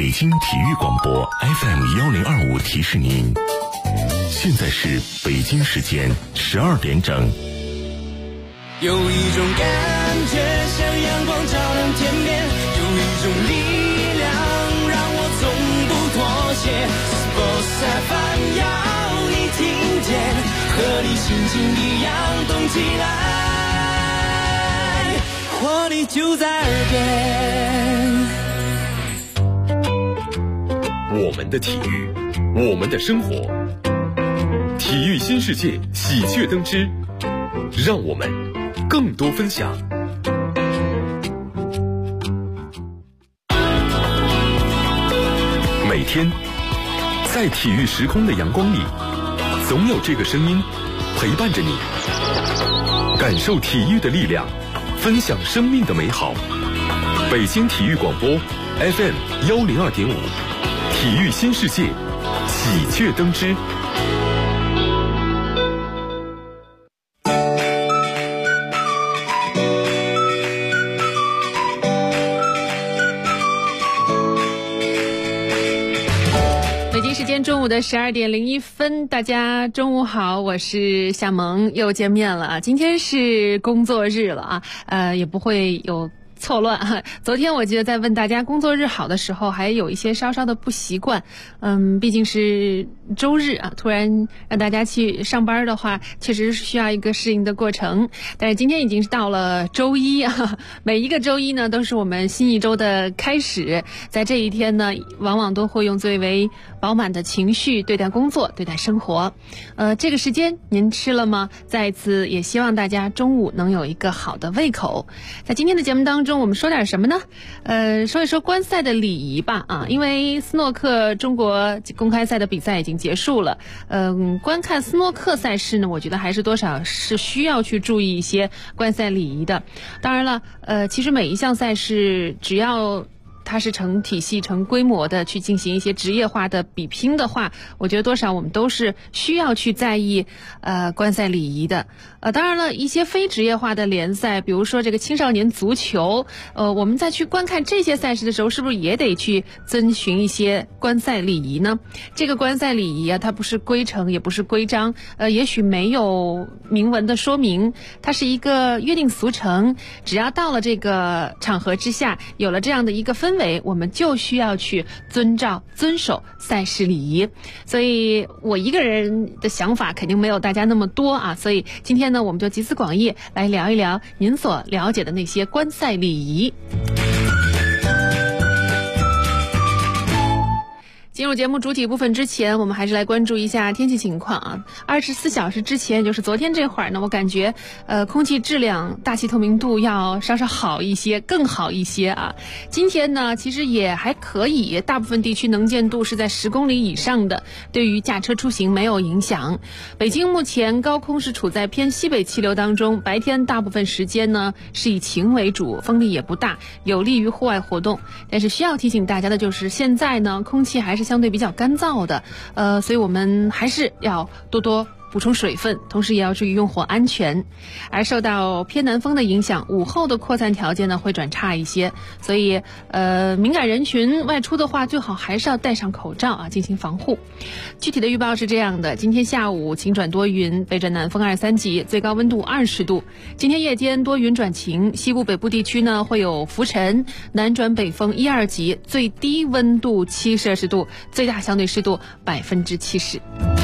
北京体育广播 FM1025提示您，现在是北京时间12点整。 有一种感觉像阳光照亮天边，有一种力量让我从不妥协。Sports FM 要你听见，和你心情一样动起来，活力就在耳边。 我们的体育，我们的生活，体育新世界喜鹊登枝，让我们更多分享。每天在体育时空的阳光里，总有这个声音陪伴着你，感受体育的力量，分享生命的美好。北京体育广播 FM102.5，体育新世界喜鹊登枝。 北京时间中午的12点01分，大家中午好，我是夏萌，又见面了啊！今天是工作日了啊，也不会有错乱。昨天我记得在问大家工作日好的时候，还有一些稍稍的不习惯。毕竟是周日啊，突然让大家去上班的话，确实是需要一个适应的过程。但是今天已经是到了周一啊，每一个周一呢都是我们新一周的开始。在这一天呢，往往都会用最为饱满的情绪对待工作，对待生活。这个时间您吃了吗？再一次也希望大家中午能有一个好的胃口。在今天的节目当中，我们说点什么呢？说一说观赛的礼仪吧啊，因为斯诺克中国公开赛的比赛已经结束了。观看斯诺克赛事呢，我觉得还是多少是需要去注意一些观赛礼仪的。当然了，其实每一项赛事只要它是成体系、成规模的去进行一些职业化的比拼的话，我觉得多少我们都是需要去在意观赛礼仪的。当然了，一些非职业化的联赛，比如说这个青少年足球，我们在去观看这些赛事的时候，是不是也得去遵循一些观赛礼仪呢？这个观赛礼仪啊，它不是规程，也不是规章，也许没有明文的说明，它是一个约定俗成。只要到了这个场合之下，有了这样的一个氛围，我们就需要去遵守赛事礼仪。所以我一个人的想法肯定没有大家那么多啊，所以今天呢，我们就集思广益来聊一聊您所了解的那些观赛礼仪。进入节目主体部分之前，我们还是来关注一下天气情况啊。24小时之前，就是昨天这会儿呢，我感觉空气质量、大气透明度要稍稍好一些，更好一些啊。今天呢，其实也还可以，大部分地区能见度是在10公里以上的，对于驾车出行没有影响。北京目前高空是处在偏西北气流当中，白天大部分时间呢是以晴为主，风力也不大，有利于户外活动。但是需要提醒大家的就是，现在呢空气还是相对比较干燥的，所以我们还是要多多补充水分，同时也要注意用火安全。而受到偏南风的影响，午后的扩散条件呢会转差一些，所以敏感人群外出的话，最好还是要戴上口罩啊，进行防护。具体的预报是这样的：今天下午晴转多云，北转南风2、3级，最高温度20度。今天夜间多云转晴，西部北部地区呢会有浮尘，南转北风1、2级，最低温度7摄氏度，最大相对湿度70%。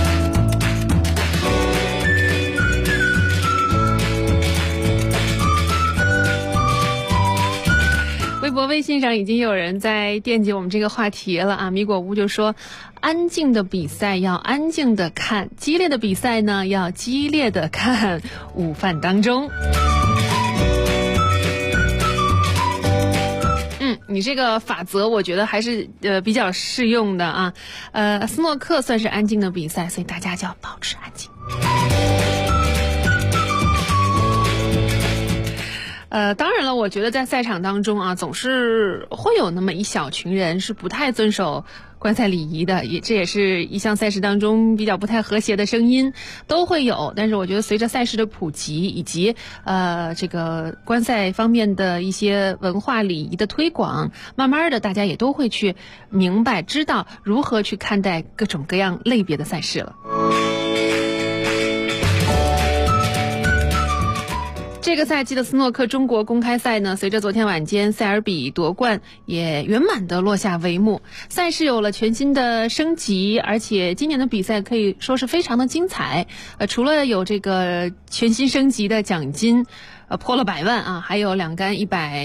微博、微信上已经有人在惦记我们这个话题了啊！米果屋就说，安静的比赛要安静的看，激烈的比赛呢要激烈的看。午饭当中，你这个法则我觉得还是比较适用的啊。斯诺克算是安静的比赛，所以大家就要保持安静。 当然了，我觉得在赛场当中啊，总是会有那么一小群人是不太遵守观赛礼仪的，这也是一项赛事当中比较不太和谐的声音都会有。但是我觉得随着赛事的普及以及这个观赛方面的一些文化礼仪的推广，慢慢的大家也都会去明白知道如何去看待各种各样类别的赛事了。这个赛季的斯诺克中国公开赛呢，随着昨天晚间塞尔比夺冠也圆满的落下帷幕。赛事有了全新的升级，而且今年的比赛可以说是非常的精彩。除了有这个全新升级的奖金破了100万啊，还有2杆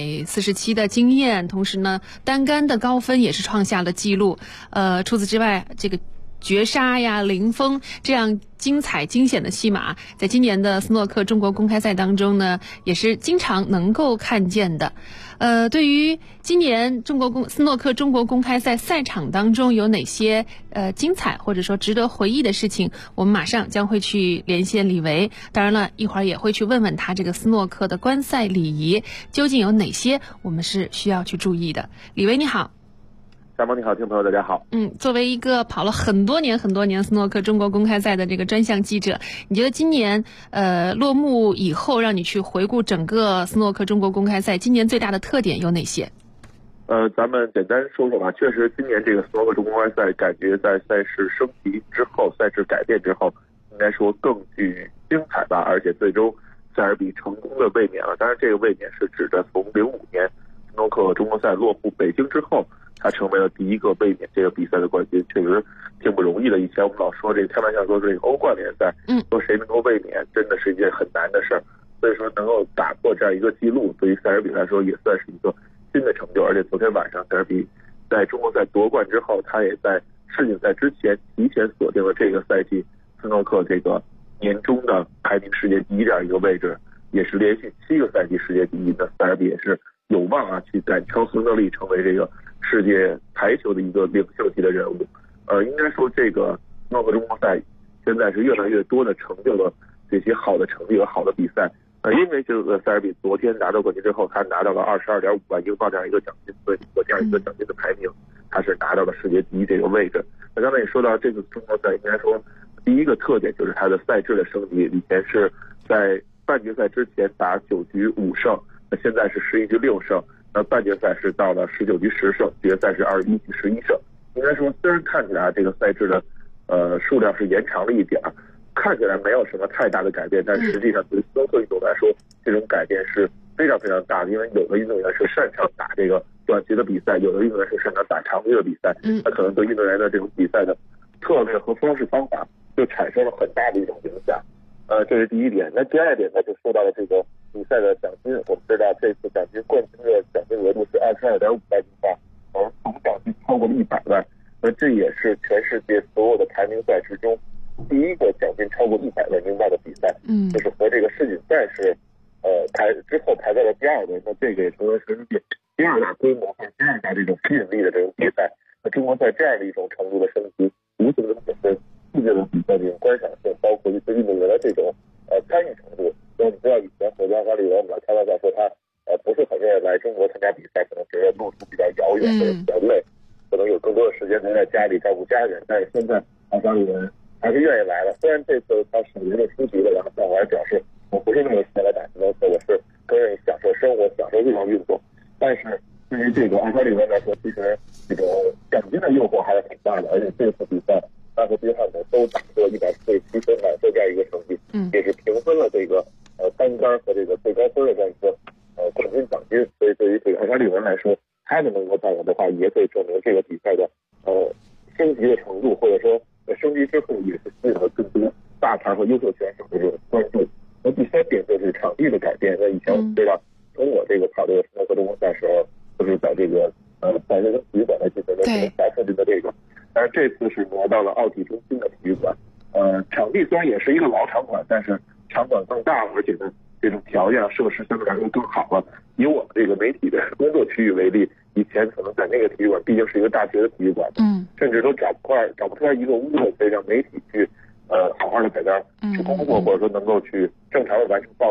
147的经验，同时呢单杆的高分也是创下了纪录。除此之外，这个绝杀呀、零封这样精彩惊险的戏码，在今年的斯诺克中国公开赛当中呢，也是经常能够看见的。对于今年斯诺克中国公开赛赛场当中有哪些精彩或者说值得回忆的事情，我们马上将会去连线李维。当然了，一会儿也会去问问他这个斯诺克的观赛礼仪究竟有哪些我们是需要去注意的。李维你好。 夏萌你好，听众朋友大家好。 作为一个跑了很多年斯诺克中国公开赛的这个专项记者，你觉得今年落幕以后，让你去回顾整个斯诺克中国公开赛，今年最大的特点有哪些？ 咱们简单说说吧。确实，今年这个斯诺克中国公开赛，感觉在赛事升级之后、赛事改变之后，应该说更具精彩吧。而且最终塞尔比成功的卫冕了。当然，这个卫冕是指的从05年斯诺克中国赛落户北京之后，他成为了第一个卫冕这个比赛的冠军，确实挺不容易的。以前我们老说这个开玩笑说这个欧冠联赛，说谁能够卫冕，真的是一件很难的事儿。所以说能够打破这样一个记录，对于塞尔比来说也算是一个新的成就。而且昨天晚上塞尔比在中国赛夺冠之后，他也在世锦赛之前提前锁定了这个赛季斯诺克这个年终的排名世界第一这样一个位置，也是连续7个赛季世界第一的。塞尔比也是有望啊去赶超亨德利，成为这个世界排球的一个领袖级的人物。应该说这个斯诺克中国赛现在是越来越多的成就了这些好的成绩和好的比赛。因为这个塞尔比昨天拿到冠军之后，他拿到了22.5万英镑这样一个奖金，所以和这样一个奖金的排名，他是拿到了世界第一这个位置。那刚才也说到这个中国赛，应该说第一个特点就是它的赛制的升级。以前是在半决赛之前打9局5胜，那现在是11局6胜。半决赛是到了19局10胜，决赛是21局11胜。应该说，虽然看起来这个赛制的数量是延长了一点，看起来没有什么太大的改变，但实际上对于斯诺克运动来说，这种改变是非常非常大的。因为有的运动员是擅长打这个短局的比赛，有的运动员是擅长打长局的比赛，那可能对运动员的这种比赛的策略和方式方法就产生了很大的一种影响。这是第一点。那第二点呢，就说到了这个比赛的奖金。我们知道这次奖金冠军的奖金额度是22.5万英镑，而总奖金超过了100万。那这也是全世界所有的排名赛之中第一个奖金超过100万英镑的比赛。就是和这个世锦赛是之后排在了第2位。那这个也成为全世界第2大规模和第2大这种吸引力的这种比赛。那中国赛这样的一种程度的升级，无形中显示世界的比赛这种观赏性，包括一些运动员的这种参与程度。因为你知道以前火箭花里我们开玩笑说他不是很愿意来中国参加比赛，可能觉得路途比较遥远或者比较累，可能有更多的时间留在家里照顾家人。但是现在花里人还是愿意来了。虽然这次他首年的出局了，然后但我还表示我不是那么喜欢来打斯诺克，我是更愿意享受生活，享受这项运动。但是对于这个花里人来说，其实这个奖金的诱惑还是很大的。而且这次比赛他和约翰都打出了147分满分这样一个成绩，也是平分了这个单杆和这个最高分的这样一个冠军奖金。所以对于这个花里人来说，他们能够带来的话，也可以证明这个比赛的升级的程度，或者说升级之后也是吸引了更多大牌和优秀选手的这种关注。那第三点就是场地的改变。那以前我们知道，从我这个跑这个斯诺克中国赛时候，就是在这个在这个体育馆来进行的这个赛设计的这个，但是这次是挪到了奥体中心的体育馆。场地虽然也是一个老场馆，但是场馆更大了，而且呢这种条件设施相对来说更好了。以我们这个媒体的工作区域为例，以前可能在那个体育馆毕竟是一个大学的体育馆，甚至都找不出来一个屋子可以让媒体去好好的在那儿去工作，或者说能够去正常的完成报道。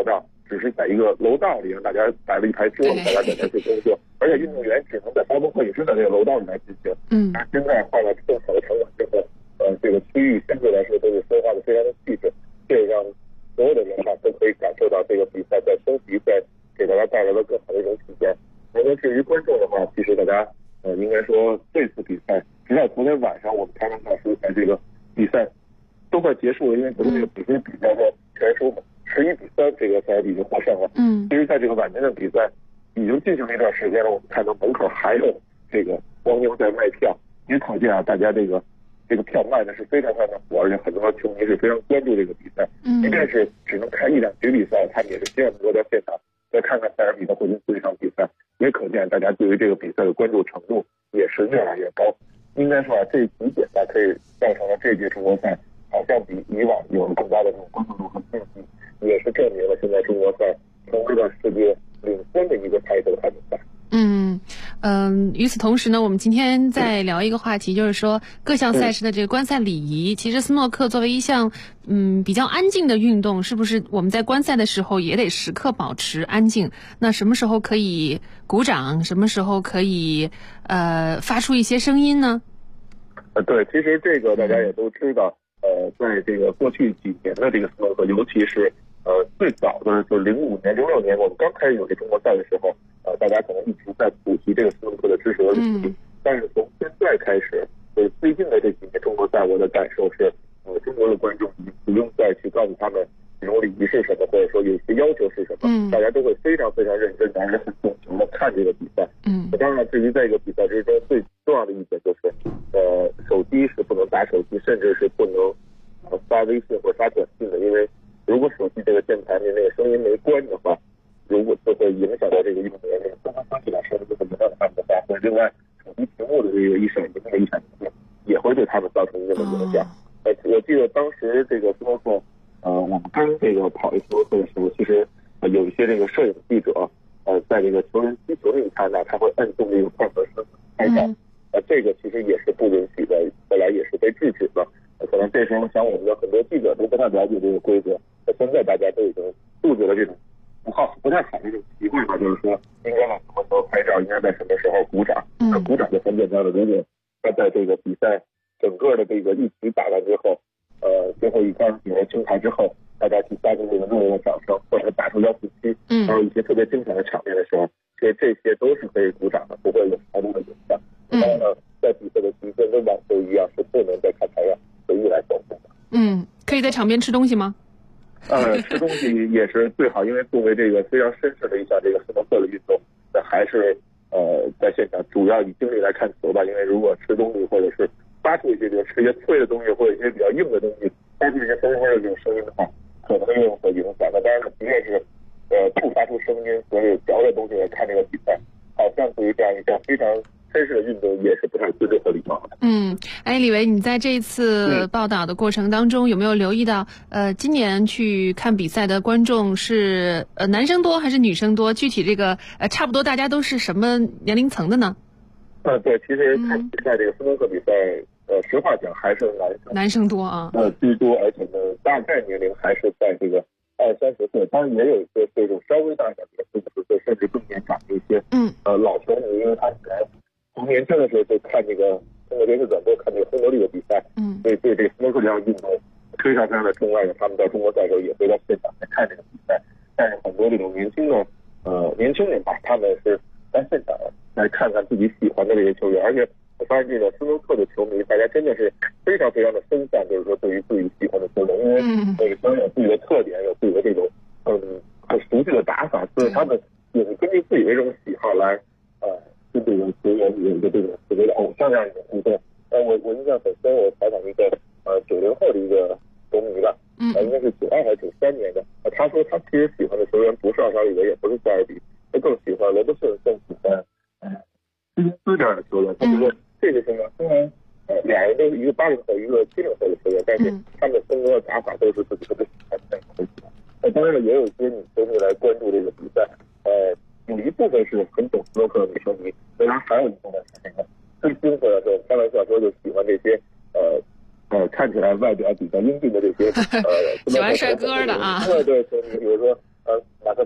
只是在一个楼道里让大家摆了一排桌子，大家在那去工作，而且运动员只能在发布会议室的这个楼道里来进行。现在换了更好的场馆之后，这个区域相对来说都是规划的非常的细致，这让所有的人都可以感受到这个比赛在升级，在给大家带来了更好的一种体验。那么至于观众的话，其实大家应该说这次比赛直到昨天晚上我们台湾大师在这个比赛都快结束了，因为昨天这个比分比较的悬殊嘛，11-3这个赛已经获胜了。其实在这个晚间的比赛已经进行了一段时间了，我们看到门口还有这个黄牛在卖票，也可见啊，大家这个票卖的是非常非常的火，而且很多球迷是非常关注这个比赛。即便是只能看1-2局比赛，他们也是希望能够到现场再看看塞尔比的霍金斯这场比赛，也可见大家对于这个比赛的关注程度也是越来越高。应该说啊，这几点吧可以造成了这届中国赛好像比以往有了更高的这种关注度和竞技，也是证明了现在中国赛成为了世界领先的一个排球的比赛。 与此同时呢，我们今天再聊一个话题，就是说各项赛事的这个观赛礼仪。其实斯诺克作为一项比较安静的运动，是不是我们在观赛的时候也得时刻保持安静？那什么时候可以鼓掌，什么时候可以发出一些声音呢？ 对，其实这个大家也都知道，在这个过去几年的这个斯诺克，尤其是最早的就是05年、06年，我们刚开始有这中国赛的时候，大家可能一直在普及这个斯诺克的知识和礼仪。但是从现在开始，最近的这几年中国赛，我的感受是，中国的观众已经不用再去告诉他们这种礼仪是什么，或者说有一些要求是什么，大家都会非常非常认真的，而且很懂球的看这个比赛。当然，至于在这个比赛之中最重要的一点就是，手机是不能打手机，甚至是不能发微信或者发短信的，因为如果手机这个键盘的那个声音没关的话，如果就会影响到这个运动员这个刚刚发起来声音，就会影响到他们的发挥。另外，手机屏幕的这个一闪一闪也会对他们造成一定的影响。我记得当时这个斯诺克，我们刚这个跑一斯诺克的时候，其实有一些这个摄影记者，在这个球员击球那一刹那，他会按动这个快门声拍照。这个其实也是不允许的，后来也是被制止了。可能这时候想我们的很多记者都不太了解这个规则，现在大家都已经杜绝了这种不太好的这种习惯吧，就是说应该在什么时候拍照，应该在什么时候鼓掌。鼓掌就很简单了，如果他在这个比赛整个的这个一局打完之后，最后一杆有人清台之后，大家去发出这个热烈的掌声，或者打出147，还有一些特别精彩的场面的时候，其实这些都是可以鼓掌的，不会有太多的影响。当然呢，在比赛的期间跟网球一样，是不能在看台上随意来走动的。 可以在场边吃东西吗？ 吃东西也是最好，因为作为这个非常绅士的一项这个斯诺克的运动，那还是在现场主要以精力来看球吧。因为如果吃东西或者是发出一些，比如吃一些脆的东西或者一些比较硬的东西，发出一些风味的这种声音的话，可能又会影响。那当然了，即便是不发出声音，所以嚼着东西来看这个比赛，好像对于这样一项非常绅士的运动也是不太尊重和礼貌的。 李维，你在这一次报道的过程当中，有没有留意到今年去看比赛的观众是男生多还是女生多？具体这个差不多大家都是什么年龄层的呢？ 对，其实看比赛这个斯诺克比赛，实话讲还是男生多啊， 居多，而且呢，大概年龄还是在这个20-30岁，当然也有一些这种稍微大一点的40-50岁，甚至更年长的一些老球迷，因为他们从年轻的时候就看这个通过电视转播看这个亨德利的比赛，所以对这个斯诺克这项运动非常非常的钟爱。他们到中国赛的时候也会到现场来看这个比赛，但是很多这种年轻人吧，他们是在现场来看看自己喜欢的这些球员，而且我发现这个斯诺克的球迷，大家真的是非常非常的分散，就是说对于自己喜欢的球员，因为每个球员有自己的特点，有自己的这种很熟悉的打法，所以他们也是根据自己的这种喜好来跟这个球员有一个这种所谓的偶像这样一种互动。我印象很深，我采访一个90后的一个球迷吧，应该是92还是93年的，他说他其实喜欢的球员不是奥沙利文，也不是塞尔比，他更喜欢罗伯逊，更喜欢斯金斯这样的球员。他觉得这个球员虽然俩人都是一个80后一个70后的球员，但是他们的风格和打法都是自己特别喜欢的那种。当然了，也有一些女球迷来关注这个比赛，有一部分是很懂斯诺克的女球迷，当然还有一部分是这个最精或者是开玩笑说就喜欢这些看起来外表比较英俊的这些喜欢帅哥的啊。 对，比如说马克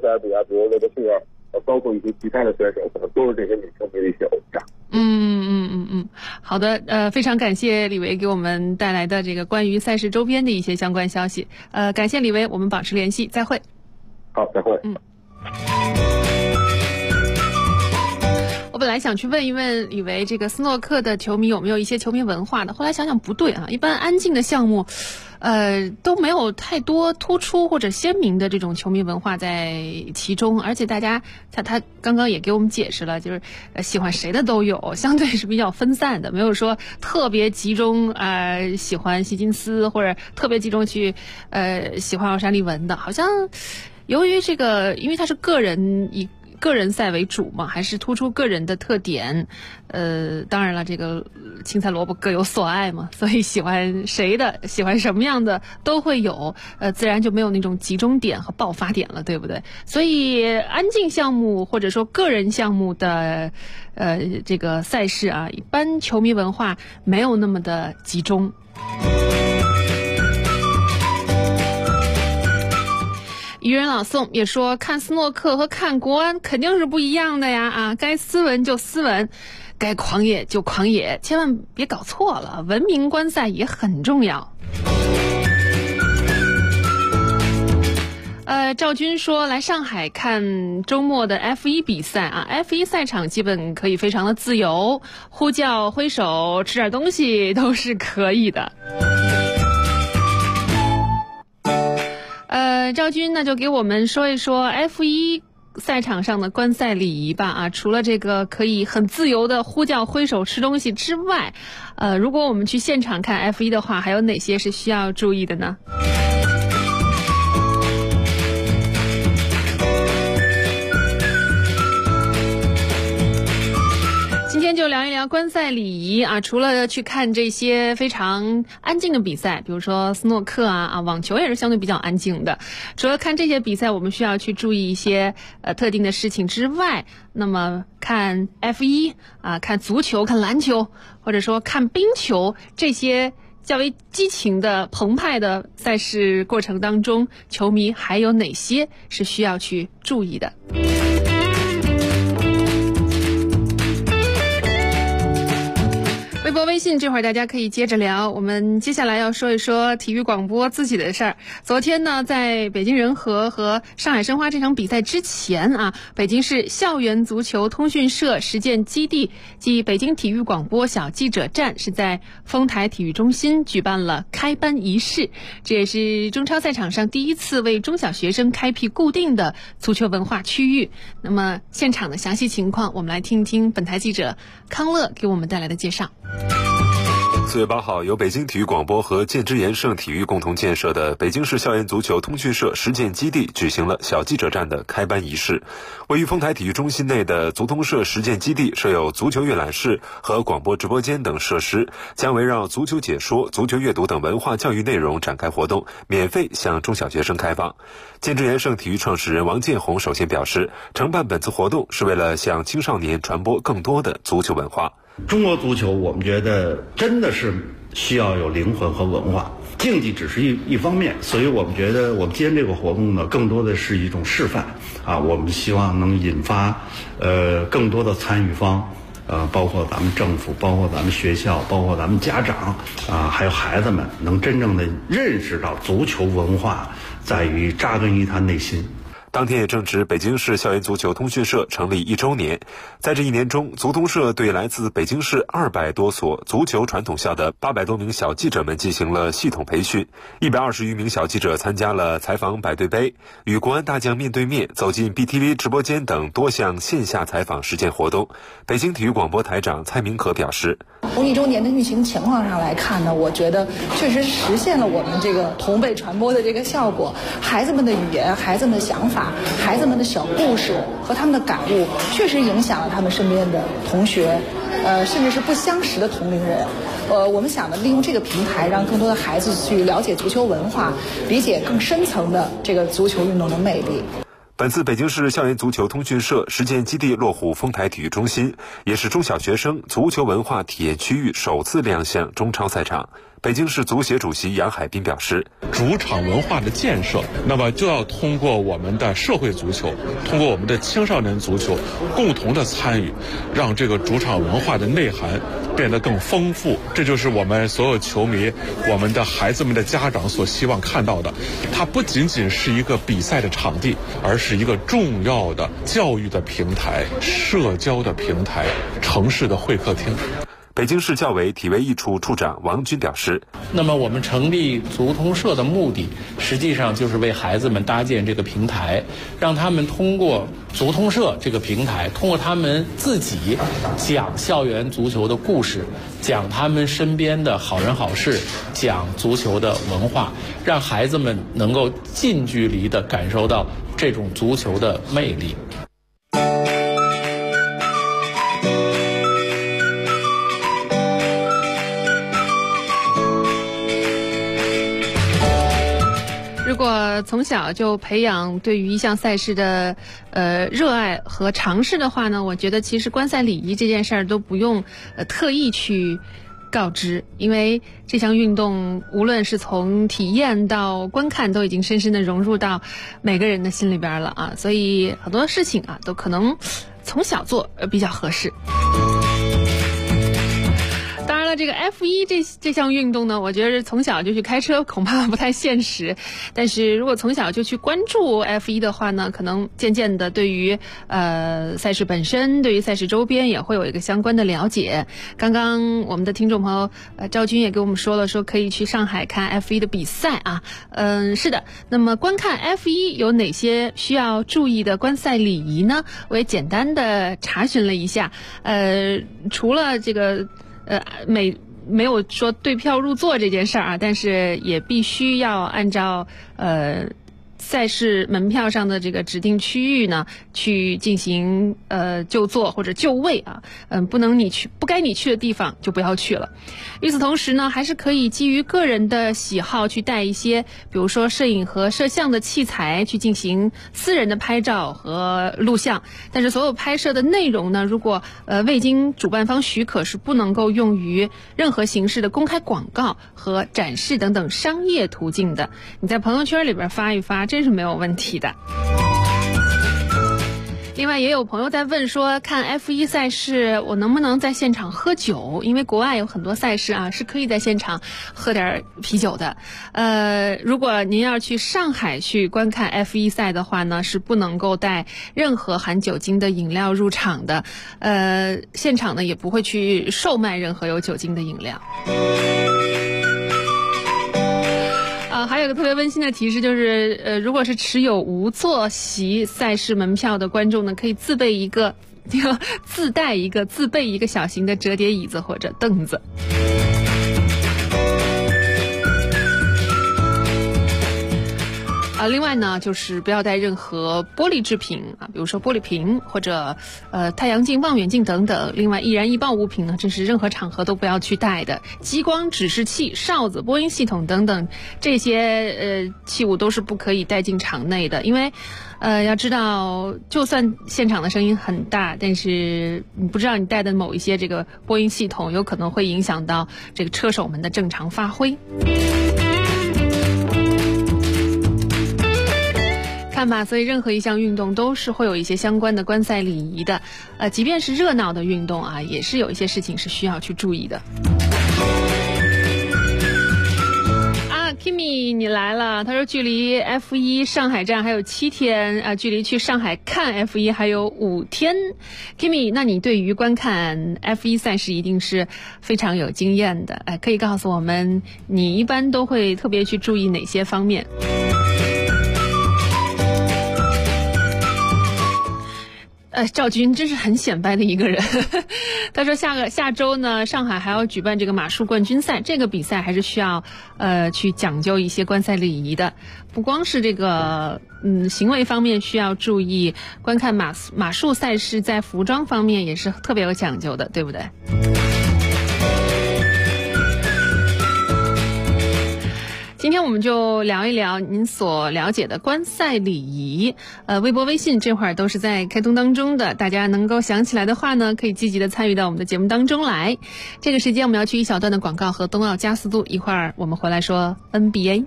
尔比啊，比如罗德逊啊，包括一些其他的选手，可能都是这些女球迷的一些偶像。 好的，非常感谢李维给我们带来的这个关于赛事周边的一些相关消息。感谢李维，我们保持联系，再会。 好，再会。 我本来想去问一问李维，这个斯诺克的球迷有没有一些球迷文化的，后来想想不对啊，一般安静的项目都没有太多突出或者鲜明的这种球迷文化在其中，而且大家他刚刚也给我们解释了，就是喜欢谁的都有，相对是比较分散的，没有说特别集中喜欢希金斯或者特别集中去喜欢奥沙利文的，好像由于这个，因为他是个人赛为主嘛，还是突出个人的特点。当然了，这个青菜萝卜各有所爱嘛，所以喜欢谁的，喜欢什么样的都会有，自然就没有那种集中点和爆发点了，对不对？所以安静项目或者说个人项目的这个赛事啊，一般球迷文化没有那么的集中。渔人老宋也说，看斯诺克和看国安肯定是不一样的呀该斯文就斯文，该狂野就狂野，千万别搞错了，文明观赛也很重要。赵军说来上海看周末的 F1 比赛F1 赛场基本可以非常的自由，呼叫挥手吃点东西都是可以的。赵军那就给我们说一说 F1 赛场上的观赛礼仪吧除了这个可以很自由的呼叫挥手吃东西之外，如果我们去现场看 F1 的话，还有哪些是需要注意的呢？今天就聊一聊观赛礼仪除了去看这些非常安静的比赛，比如说斯诺克网球也是相对比较安静的，除了看这些比赛我们需要去注意一些特定的事情之外，那么看 F1 看足球看篮球或者说看冰球，这些较为激情的澎湃的赛事过程当中，球迷还有哪些是需要去注意的？微博微信这会儿大家可以接着聊，我们接下来要说一说体育广播自己的事儿。昨天呢，在北京人和和上海申花这场比赛之前北京市校园足球通讯社实践基地及北京体育广播小记者站是在丰台体育中心举办了开班仪式，这也是中超赛场上第一次为中小学生开辟固定的足球文化区域。那么现场的详细情况，我们来听一听本台记者康乐给我们带来的介绍。 4月8号，由北京体育广播和建之延盛体育共同建设的北京市校园足球通讯社实践基地举行了小记者站的开班仪式。位于丰台体育中心内的足通社实践基地设有足球阅览室和广播直播间等设施，将围绕足球解说、足球阅读等文化教育内容展开活动，免费向中小学生开放。建之延盛体育创始人王建宏首先表示，承办本次活动是为了向青少年传播更多的足球文化。 中国足球我们觉得真的是需要有灵魂和文化，竞技只是一方面，所以我们觉得我们今天这个活动呢，更多的是一种示范我们希望能引发更多的参与方，包括咱们政府，包括咱们学校，包括咱们家长还有孩子们，能真正的认识到足球文化在于扎根于他内心。 当天也正值北京市校园足球通讯社成立1周年，在这1年中，足通社对来自北京市200多所足球传统校的800多名小记者们进行了系统培训，120余名小记者参加了采访百对杯、与国安大将面对面、走进 BTV 直播间等多项线下采访实践活动。北京体育广播台长蔡明可表示， 从1周年的运行情况上来看呢，我觉得确实实现了我们这个同辈传播的这个效果。孩子们的语言、孩子们的想法、孩子们的小故事和他们的感悟，确实影响了他们身边的同学，甚至是不相识的同龄人。我们想呢，利用这个平台，让更多的孩子去了解足球文化，理解更深层的这个足球运动的魅力。 本次北京市校园足球通讯社实践基地落户丰台体育中心，也是中小学生足球文化体验区域首次亮相中超赛场。 北京市足协主席杨海滨表示， 主场文化的建设，那么就要通过我们的社会足球，通过我们的青少年足球共同的参与，让这个主场文化的内涵变得更丰富。这就是我们所有球迷、我们的孩子们的家长所希望看到的。它不仅仅是一个比赛的场地，而是一个重要的教育的平台、社交的平台、城市的会客厅。 北京市教委体卫艺处处长王军表示， 那么我们成立足通社的目的，实际上就是为孩子们搭建这个平台，让他们通过足通社这个平台，通过他们自己讲校园足球的故事，讲他们身边的好人好事，讲足球的文化，让孩子们能够近距离地感受到这种足球的魅力。 如果从小就培养对于一项赛事的热爱和尝试的话呢，我觉得其实观赛礼仪这件事儿都不用特意去告知，因为这项运动无论是从体验到观看都已经深深的融入到每个人的心里边了啊，所以很多事情啊都可能从小做比较合适。当然了，这个 F1 这项运动呢，我觉得从小就去开车恐怕不太现实。但是如果从小就去关注 F1 的话呢，可能渐渐的对于赛事本身，对于赛事周边也会有一个相关的了解。刚刚我们的听众朋友赵军也给我们说了，说可以去上海看 F1 的比赛啊。是的。那么观看 F1 有哪些需要注意的观赛礼仪呢？我也简单的查询了一下。除了这个没有说对票入座这件事儿啊，但是也必须要按照赛事门票上的这个指定区域呢，去进行就座或者就位啊，不该你去的地方就不要去了。与此同时呢，还是可以基于个人的喜好去带一些，比如说摄影和摄像的器材去进行私人的拍照和录像。但是所有拍摄的内容呢，如果未经主办方许可，是不能够用于任何形式的公开广告和展示等等商业途径的。你在朋友圈里边发一发，这是没有问题的。另外也有朋友在问说，看 F1 赛事我能不能在现场喝酒？因为国外有很多赛事啊是可以在现场喝点啤酒的。如果您要去上海去观看 F1 赛的话呢，是不能够带任何含酒精的饮料入场的。现场呢也不会去售卖任何有酒精的饮料。还有个特别温馨的提示，就是如果是持有无座席赛事门票的观众呢，可以自备一个小型的折叠椅子或者凳子。另外呢，就是不要带任何玻璃制品啊，比如说玻璃瓶或者太阳镜、望远镜等等。另外，易燃易爆物品呢，这是任何场合都不要去带的。激光指示器、哨子、播音系统等等这些器物都是不可以带进场内的，因为要知道，就算现场的声音很大，但是你不知道你带的某一些这个播音系统有可能会影响到这个车手们的正常发挥。看吧，所以任何一项运动都是会有一些相关的观赛礼仪的，即便是热闹的运动啊，也是有一些事情是需要去注意的。Kimi 你来了，他说距离 F1 上海站还有7天，距离去上海看 F1 还有5天。Kimi， 那你对于观看 F1 赛事一定是非常有经验的，可以告诉我们你一般都会特别去注意哪些方面？赵军真是很显摆的一个人。他说下周呢，上海还要举办这个马术冠军赛，这个比赛还是需要去讲究一些观赛礼仪的，不光是这个行为方面需要注意，观看马术赛事在服装方面也是特别有讲究的，对不对？ 今天我们就聊一聊您所了解的观赛礼仪。微博、微信这会儿都是在开通当中的，大家能够想起来的话呢，可以积极的参与到我们的节目当中来。这个时间我们要去一小段的广告和冬奥加速度，一会儿我们回来说 NBA。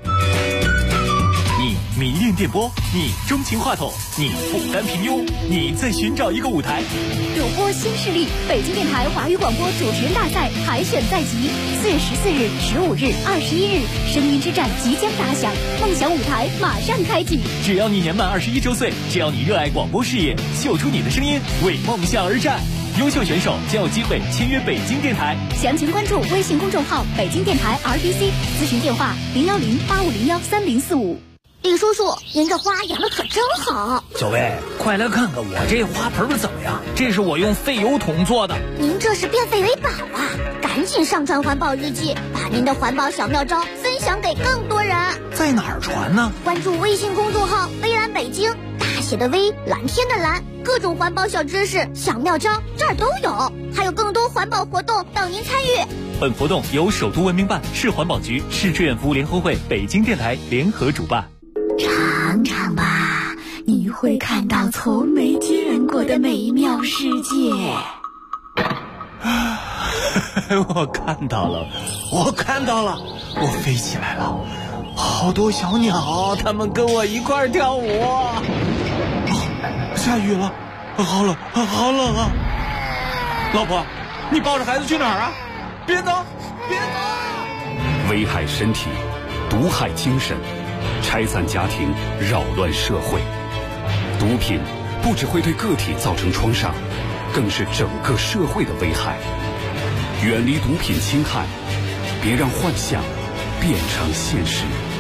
你迷恋电波，你钟情话筒，你不甘平庸，你在寻找一个舞台。 主播新势力，北京电台华语广播主持人大赛海选在即，4月14日、15日、21日，声音之战即将打响，梦想舞台马上开启。 只要你年满21周岁，只要你热爱广播事业，秀出你的声音，为梦想而战。优秀选手将有机会签约北京电台。 详情关注微信公众号北京电台 RBC， 咨询电话010-8501-3045。李叔叔，您这花养得可真好。 小薇，快来看看我这花盆怎么样？这是我用废油桶做的。 您这是变废为宝啊！赶紧上传环保日记，把您的环保小妙招分享给更多人。 在哪儿传呢？ 关注微信公众号微蓝北京，大写的微，蓝天的蓝，各种环保小知识、小妙招这儿都有，还有更多环保活动等您参与。 本活动由首都文明办、市环保局、市志愿服务联合会、北京电台联合主办。 尝尝吧，你会看到从没见过的美妙世界。 我看到了，我我飞起来了，好多小鸟，它们跟我一块儿跳舞。下雨了，好冷啊！老婆，你抱着孩子去哪儿啊？别走！ 危害身体，毒害精神，拆散家庭，扰乱社会。毒品不只会对个体造成创伤，更是整个社会的危害。远离毒品侵害，别让幻想变成现实。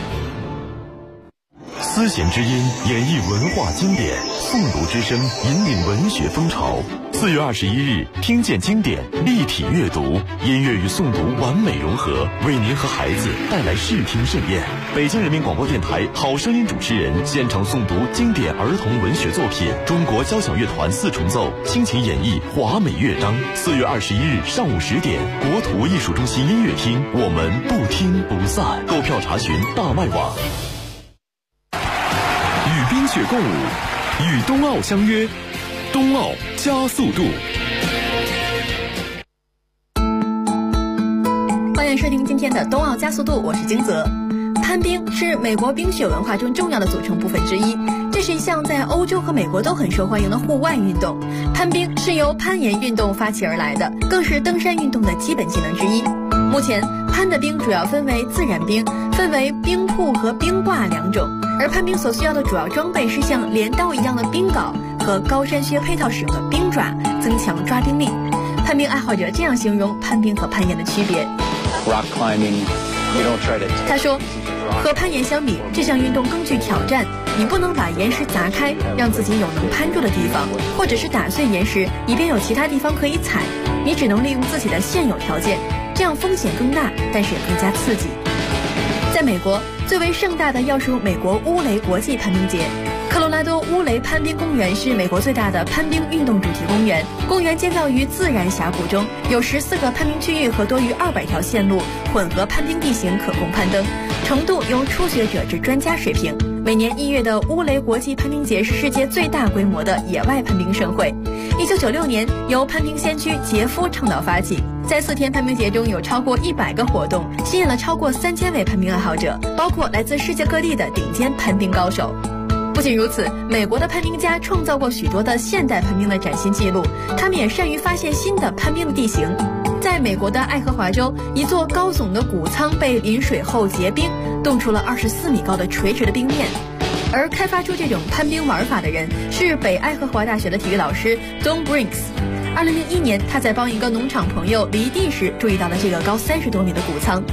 丝弦之音演绎文化经典，诵读之声引领文学风潮。4月21日，听见经典，立体阅读，音乐与诵读完美融合，为您和孩子带来视听盛宴。北京人民广播电台好声音主持人现场诵读经典儿童文学作品，中国交响乐团4重奏倾情演绎华美乐章。4月21日上午10点，国土艺术中心音乐厅，我们不听不散。购票查询大麦网。 与冰雪共舞，与冬奥相约，冬奥加速度。 欢迎收听今天的冬奥加速度，我是金泽。攀冰是美国冰雪文化中重要的组成部分之一，这是一项在欧洲和美国都很受欢迎的户外运动。攀冰是由攀岩运动发起而来的，更是登山运动的基本技能之一。目前攀的冰主要分为自然冰，分为冰瀑和冰挂两种，而攀冰所需要的主要装备是像镰刀一样的冰镐和高山靴配套使用的冰爪，增强抓冰力。攀冰爱好者这样形容攀冰和攀岩的区别。他说，和攀岩相比，这项运动更具挑战。你不能把岩石砸开，让自己有能攀住的地方，或者是打碎岩石，以便有其他地方可以踩。你只能利用自己的现有条件，这样风险更大，但是也更加刺激。在美国，最为盛大的要数美国乌雷国际攀冰节。科罗拉多乌雷攀冰公园是美国最大的攀冰运动主题公园。公园建造于自然峡谷中，有14个攀冰区域和多于200条线路，混合攀冰地形可供攀登，程度由初学者至专家水平。每年1月的乌雷国际攀冰节是世界最大规模的野外攀冰盛会。1996年由攀冰先驱杰夫倡导发起，在4天攀冰节中有超过100个活动，吸引了超过3000位攀冰爱好者，包括来自世界各地的顶尖攀冰高手。不仅如此，美国的攀冰家创造过许多的现代攀冰的崭新纪录，他们也善于发现新的攀冰的地形。在美国的爱荷华州，一座高耸的谷仓被淋水后结冰，冻出了24米高的垂直的冰面。而开发出这种攀冰玩法的人是北爱荷华大学的体育老师 Don Brinks。2001年，他在帮一个农场朋友犁地时注意到了这个高30多米的谷仓。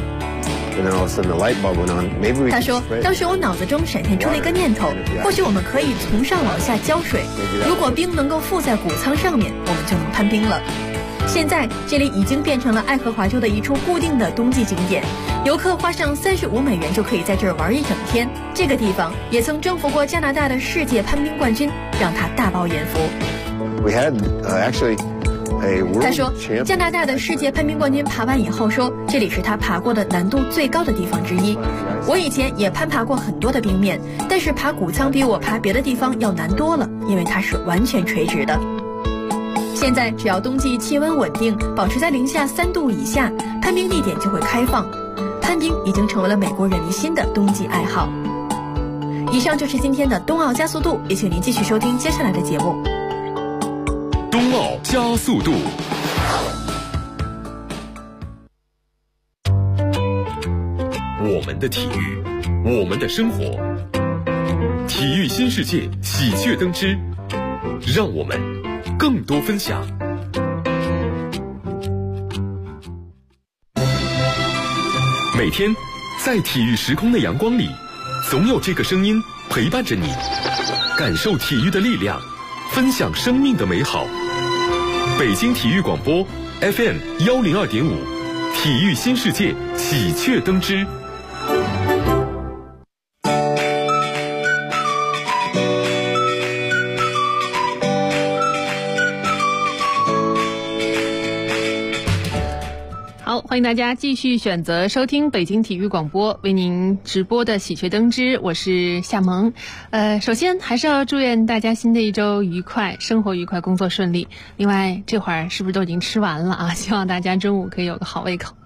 他说，当时我脑子中闪现出了一个念头，或许我们可以从上往下浇水，如果冰能够附在谷仓上面，我们就能攀冰了。现在这里已经变成了爱荷华州的一处固定的冬季景点，游客花上35美元就可以在这儿玩一整天。这个地方也曾征服过加拿大的世界攀冰冠军，让他大饱眼福。 他说，加拿大的世界攀冰冠军爬完以后说，这里是他爬过的难度最高的地方之一。我以前也攀爬过很多的冰面，但是爬谷仓比我爬别的地方要难多了，因为它是完全垂直的。现在只要冬季气温稳定，保持在零下3度以下，攀冰地点就会开放。攀冰已经成为了美国人民新的冬季爱好。以上就是今天的冬奥加速度，也请您继续收听接下来的节目。 冬奥加速度。我们的体育，我们的生活，体育新世界喜鹊登枝，让我们更多分享。每天在体育时空的阳光里，总有这个声音陪伴着你，感受体育的力量，分享生命的美好。北京体育广播 FM 102.5，体育新世界喜鹊登枝。 好，欢迎大家继续选择收听北京体育广播为您直播的喜鹊登枝，我是夏萌。首先还是要祝愿大家新的一周愉快，生活愉快，工作顺利。另外这会儿是不是都已经吃完了啊？希望大家中午可以有个好胃口。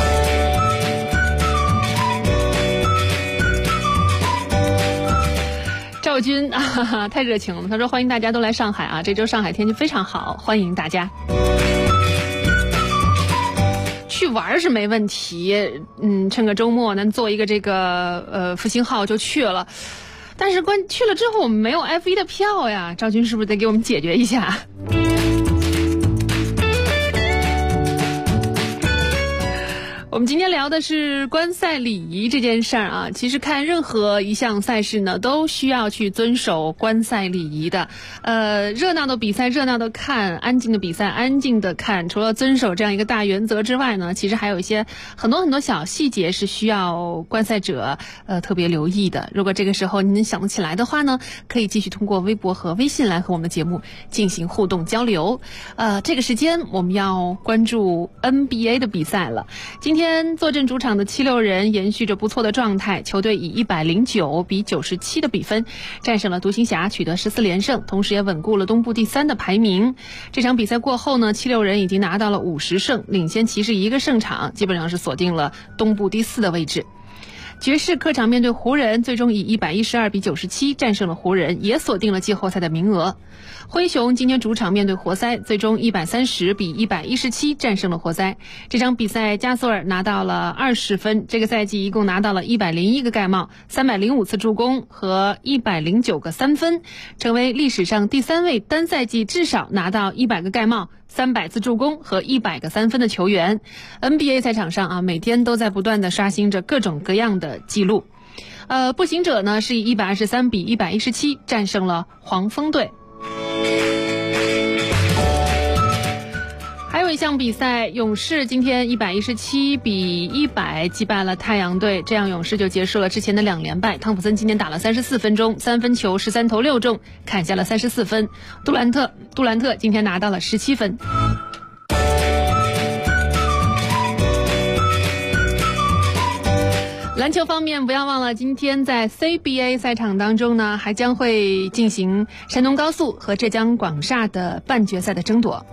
赵军啊，太热情了，他说欢迎大家都来上海啊，这周上海天气非常好，欢迎大家。去玩是没问题，趁个周末能坐一个这个复兴号就去了，但是去了之后我们没有 F1 的票呀，赵军是不是得给我们解决一下？我们今天聊的是观赛礼仪这件事儿啊，其实看任何一项赛事呢，都需要去遵守观赛礼仪的。热闹的比赛热闹的看，安静的比赛安静的看。除了遵守这样一个大原则之外呢，其实还有一些很多小细节是需要观赛者特别留意的。如果这个时候你能想得起来的话呢，可以继续通过微博和微信来和我们的节目进行互动交流。这个时间我们要关注 NBA 的比赛了。今天坐镇主场的76人延续着不错的状态，球队以109-97的比分战胜了独行侠，取得14连胜，同时也稳固了东部第3的排名。这场比赛过后呢，76人已经拿到了50胜，领先骑士1个胜场，基本上是锁定了东部第4的位置。爵士客场面对湖人，最终以112-97战胜了湖人，也锁定了季后赛的名额。灰熊今天主场面对活塞，最终130-117战胜了活塞。这场比赛加索尔拿到了20分，这个赛季一共拿到了101个盖帽，305次助攻和109个3分，成为历史上第3位单赛季至少拿到100个盖帽、300次助攻和100个3分的球员。 NBA 赛场上啊，每天都在不断的刷新着各种各样的记录。步行者呢是以123-117战胜了黄蜂队。还有一项比赛，勇士今天117-100击败了太阳队，这样勇士就结束了之前的2连败。汤普森今天打了34分钟，3分球13投6中，砍下了34分。杜兰特今天拿到了17分。篮球方面，不要忘了今天在 CBA 赛场当中呢，还将会进行山东高速和浙江广厦的半决赛的争夺。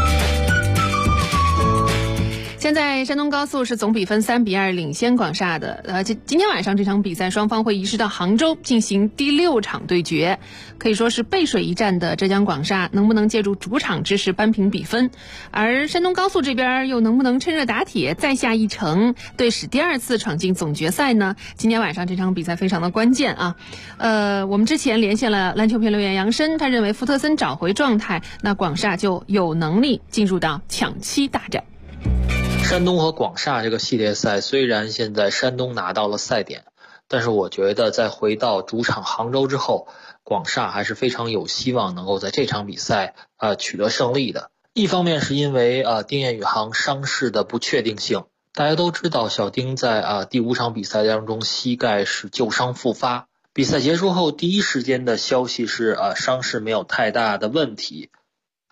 现在山东高速是总比分3-2领先广厦的。今天晚上这场比赛，双方会移师到杭州进行第6场对决，可以说是背水一战的浙江广厦能不能借助主场之势扳平比分，而山东高速这边又能不能趁热打铁再下一城，对使第2次闯进总决赛呢？今天晚上这场比赛非常的关键啊。我们之前连线了篮球评论员杨申，他认为福特森找回状态，那广厦就有能力进入到抢七大战。 山东和广厦这个系列赛，虽然现在山东拿到了赛点，但是我觉得在回到主场杭州之后，广厦还是非常有希望能够在这场比赛取得胜利的。一方面是因为丁彦雨航伤势的不确定性，大家都知道小丁在第5场比赛当中膝盖是旧伤复发，比赛结束后第一时间的消息是伤势没有太大的问题。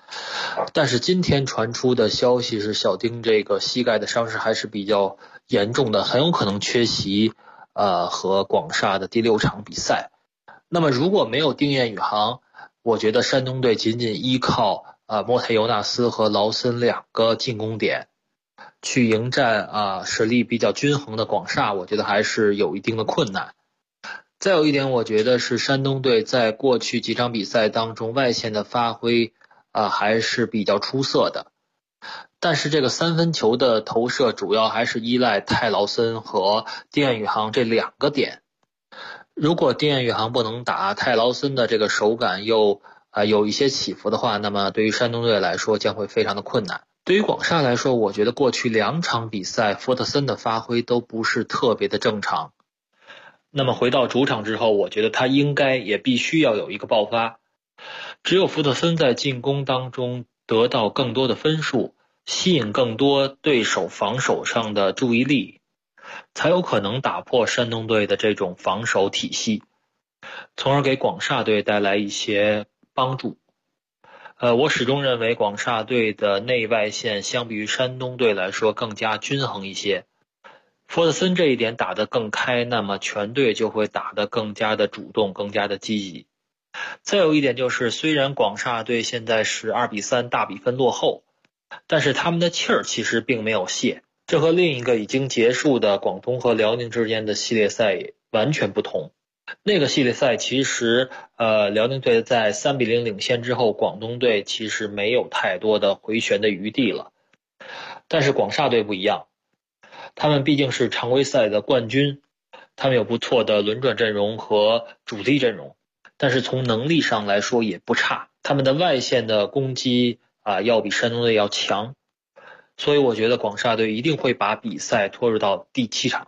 但是今天传出的消息是小丁这个膝盖的伤势还是比较严重的，很有可能缺席和广厦的第6场比赛。那么如果没有丁彦雨航，我觉得山东队仅仅依靠莫泰尤纳斯和劳森2个进攻点去迎战实力比较均衡的广厦，我觉得还是有一定的困难。再有一点，我觉得是山东队在过去几场比赛当中外线的发挥还是比较出色的，但是这个3分球的投射主要还是依赖泰劳森和丁彦雨航这2个点。如果丁彦雨航不能打，泰劳森的这个手感又有一些起伏的话，那么对于山东队来说将会非常的困难。对于广厦来说，我觉得过去2场比赛福特森的发挥都不是特别的正常。那么回到主场之后，我觉得他应该也必须要有一个爆发。只有福特森在进攻当中得到更多的分数，吸引更多对手防守上的注意力，才有可能打破山东队的这种防守体系，从而给广厦队带来一些帮助。我始终认为广厦队的内外线相比于山东队来说更加均衡一些。福特森这一点打得更开，那么全队就会打得更加的主动，更加的积极。再有一点就是，虽然广厦队现在是2-3大比分落后，但是他们的气儿其实并没有泄。这和另一个已经结束的广东和辽宁之间的系列赛完全不同。那个系列赛其实辽宁队在3-0领先之后，广东队其实没有太多的回旋的余地了。但是广厦队不一样，他们毕竟是常规赛的冠军，他们有不错的轮转阵容和主力阵容，但是从能力上来说也不差，他们的外线的攻击要比山东队要强，所以我觉得广厦队一定会把比赛拖入到第7场。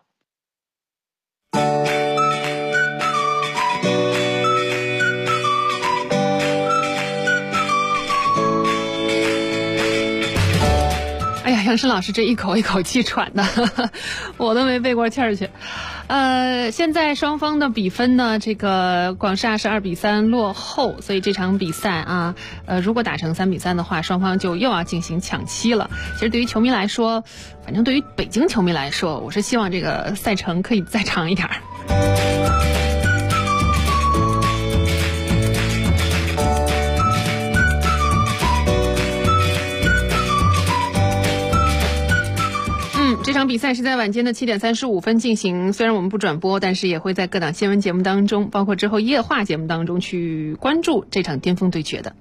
哎呀，杨申老师这一口一口气喘的，我都没背过气儿去。现在双方的比分呢，这个广厦是2-3落后，所以这场比赛如果打成3-3的话，双方就又要进行抢七了。其实对于球迷来说，反正对于北京球迷来说，我是希望这个赛程可以再长一点。这场比赛是在晚间的7点35分进行，虽然我们不转播，但是也会在各档新闻节目当中，包括之后夜话节目当中去关注这场巅峰对决的。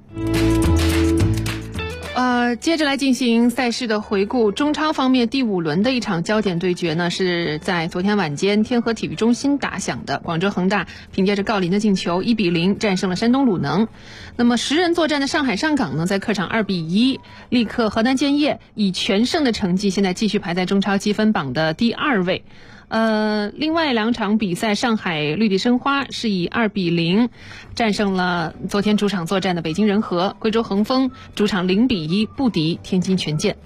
接着来进行赛事的回顾。中超方面第5轮的一场焦点对决呢，是在昨天晚间天河体育中心打响的。广州恒大凭借着郜林的进球1-0战胜了山东鲁能。那么10人作战的上海上港呢，在客场2-1力克河南建业，以全胜的成绩现在继续排在中超积分榜的第2位。另外2场比赛，上海绿地申花是以2-0战胜了昨天主场作战的北京人和，贵州恒丰主场0-1不敌天津权健。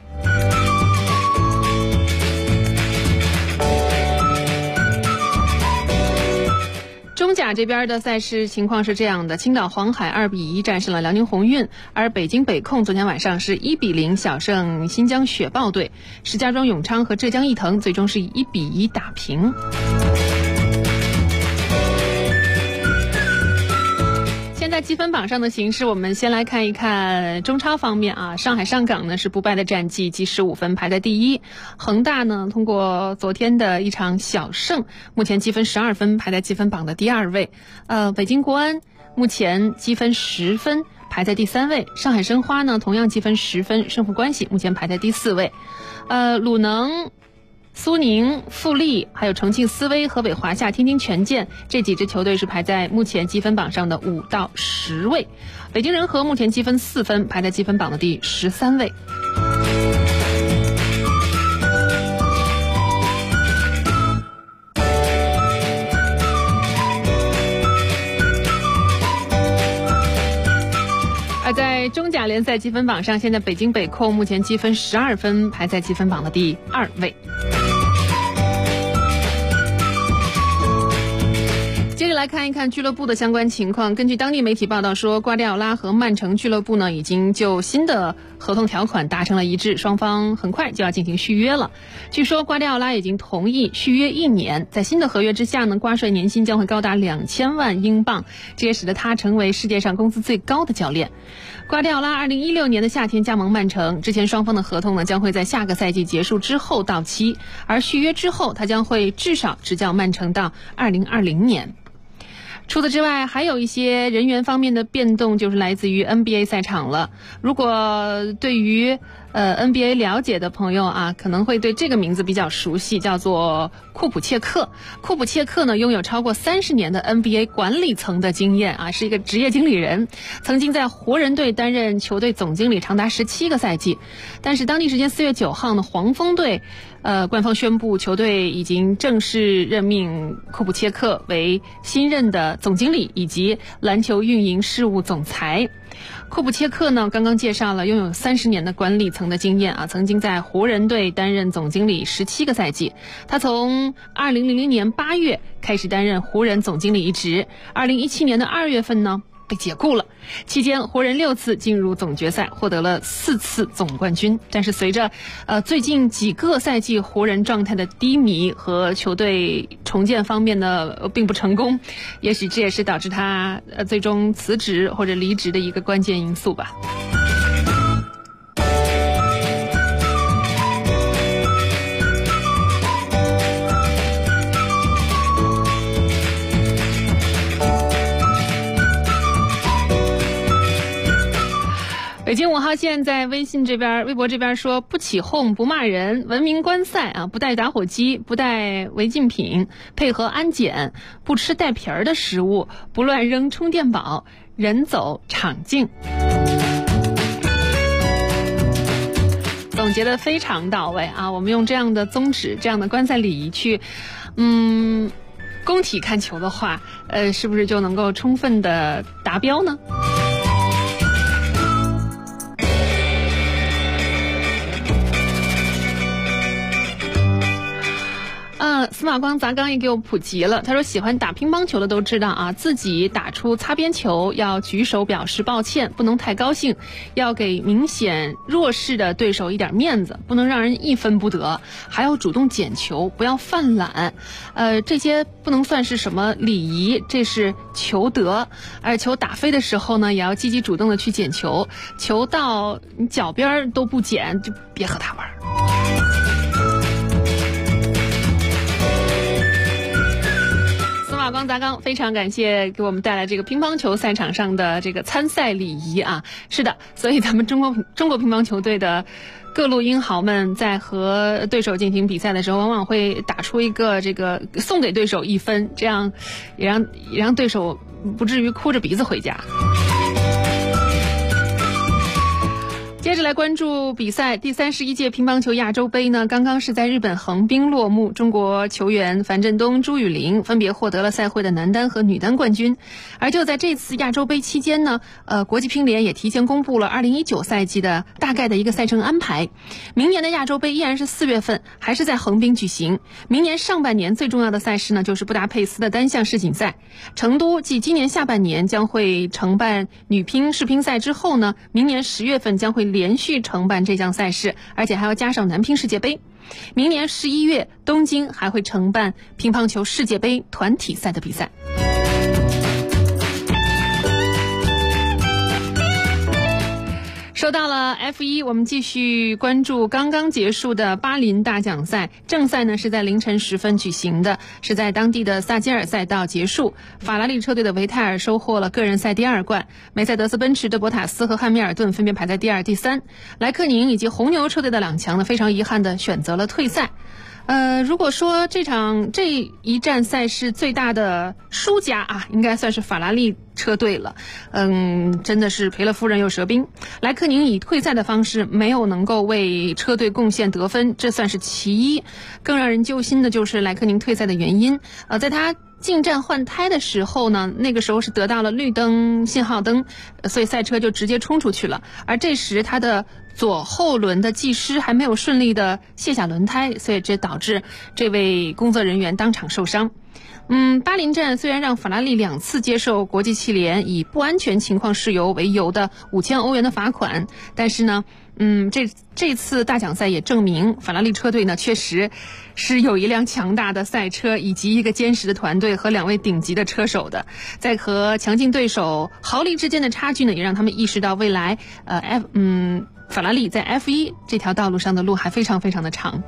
中甲这边的赛事情况是这样的，青岛黄海2-1战胜了辽宁宏运，而北京北控昨天晚上是1-0小胜新疆雪豹队，石家庄永昌和浙江毅腾最终是以1-1打平。现在积分榜上的形势，我们先来看一看中超方面上海上港呢是不败的战绩，积15分排在第1。恒大呢通过昨天的一场小胜，目前积分12分，排在积分榜的第2位。北京国安目前积分10分，排在第3位。上海申花呢同样积分10分，胜负关系目前排在第4位。鲁能、苏宁、富力还有重庆斯威、河北华夏、天津权健这几支球队是排在目前积分榜上的5到10位。北京人和目前积分4分，排在积分榜的第13位。而在中甲联赛积分榜上，现在北京北控目前积分12分，排在积分榜的第2位。接着来来看一看俱乐部的相关情况。根据当地媒体报道说，瓜迪奥拉和曼城俱乐部呢已经就新的合同条款达成了一致，双方很快就要进行续约了。据说瓜迪奥拉已经同意续约1年，在新的合约之下呢，瓜帅年薪将会高达2000万英镑，这也使得他成为世界上工资最高的教练。瓜迪奥拉2016年的夏天加盟曼城，之前双方的合同呢将会在下个赛季结束之后到期，而续约之后他将会至少执教曼城到2020年。除此之外，还有一些人员方面的变动，就是来自于 NBA 赛场了。如果对于NBA 了解的朋友啊，可能会对这个名字比较熟悉，叫做库普切克。库普切克呢，拥有超过30年的 NBA 管理层的经验啊，是一个职业经理人，曾经在湖人队担任球队总经理长达17个赛季。但是当地时间4月9号呢，黄蜂队官方宣布球队已经正式任命库普切克为新任的总经理以及篮球运营事务总裁。库普切克呢，刚刚介绍了拥有30年的管理层的经验啊，曾经在湖人队担任总经理17个赛季。他从2000年8月开始担任湖人总经理一职，2017年的2月份呢被解雇了。期间湖人6次进入总决赛，获得了4次总冠军。但是随着最近几个赛季湖人状态的低迷和球队重建方面的并不成功，也许这也是导致他最终辞职或者离职的一个关键因素吧。北京5号线在微信这边、微博这边说，不起哄，不骂人，文明观赛啊，不带打火机，不带违禁品，配合安检，不吃带皮儿的食物，不乱扔充电宝，人走场静。总结得非常到位啊！我们用这样的宗旨、这样的观赛礼仪去，工体看球的话，是不是就能够充分的达标呢？司马光砸缸也给我普及了，他说喜欢打乒乓球的都知道啊，自己打出擦边球要举手表示抱歉，不能太高兴，要给明显弱势的对手一点面子，不能让人一分不得，还要主动捡球，不要犯懒。这些不能算是什么礼仪，这是球德。而球打飞的时候呢，也要积极主动的去捡球，球到你脚边都不捡，就别和他玩。光砸缸，非常感谢给我们带来这个乒乓球赛场上的这个参赛礼仪啊！是的，所以咱们中国乒乓球队的各路英豪们在和对手进行比赛的时候，往往会打出一个这个送给对手1分，这样也让对手不至于哭着鼻子回家。接着来关注比赛，第31届乒乓球亚洲杯呢，刚刚是在日本横滨落幕。中国球员樊振东、朱雨玲分别获得了赛会的男单和女单冠军。而就在这次亚洲杯期间呢，国际乒联也提前公布了2019赛季的大概的一个赛程安排。明年的亚洲杯依然是4月份，还是在横滨举行。明年上半年最重要的赛事呢，就是布达佩斯的单项世锦赛。成都继今年下半年将会承办女乒世乒赛之后呢，明年10月份将会连续承办这项赛事，而且还要加上男乒世界杯。明年11月，东京还会承办乒乓球世界杯团体赛的比赛。说到了 F1， 我们继续关注刚刚结束的巴林大奖赛。正赛呢是在凌晨10分举行的，是在当地的萨基尔赛道结束。法拉利车队的维泰尔收获了个人赛第2冠，梅赛德斯奔驰的博塔斯和汉密尔顿分别排在第2、第3。莱克宁以及红牛车队的2强呢，非常遗憾的选择了退赛。如果说这一站赛事最大的输家啊，应该算是法拉利车队了。真的是赔了夫人又折兵。莱克宁以退赛的方式没有能够为车队贡献得分，这算是其一。更让人揪心的就是莱克宁退赛的原因。在他进站换胎的时候呢，那个时候是得到了绿灯信号灯，所以赛车就直接冲出去了。而这时他的左后轮的技师还没有顺利的卸下轮胎，所以这导致这位工作人员当场受伤。巴林站虽然让法拉利2次接受国际汽联以不安全情况事由为由的5000欧元的罚款，但是呢，这次大奖赛也证明法拉利车队呢确实是有一辆强大的赛车，以及一个坚实的团队和2位顶级的车手的。在和强劲对手豪利之间的差距呢，也让他们意识到未来法拉利在 F1 这条道路上的路还非常非常的长。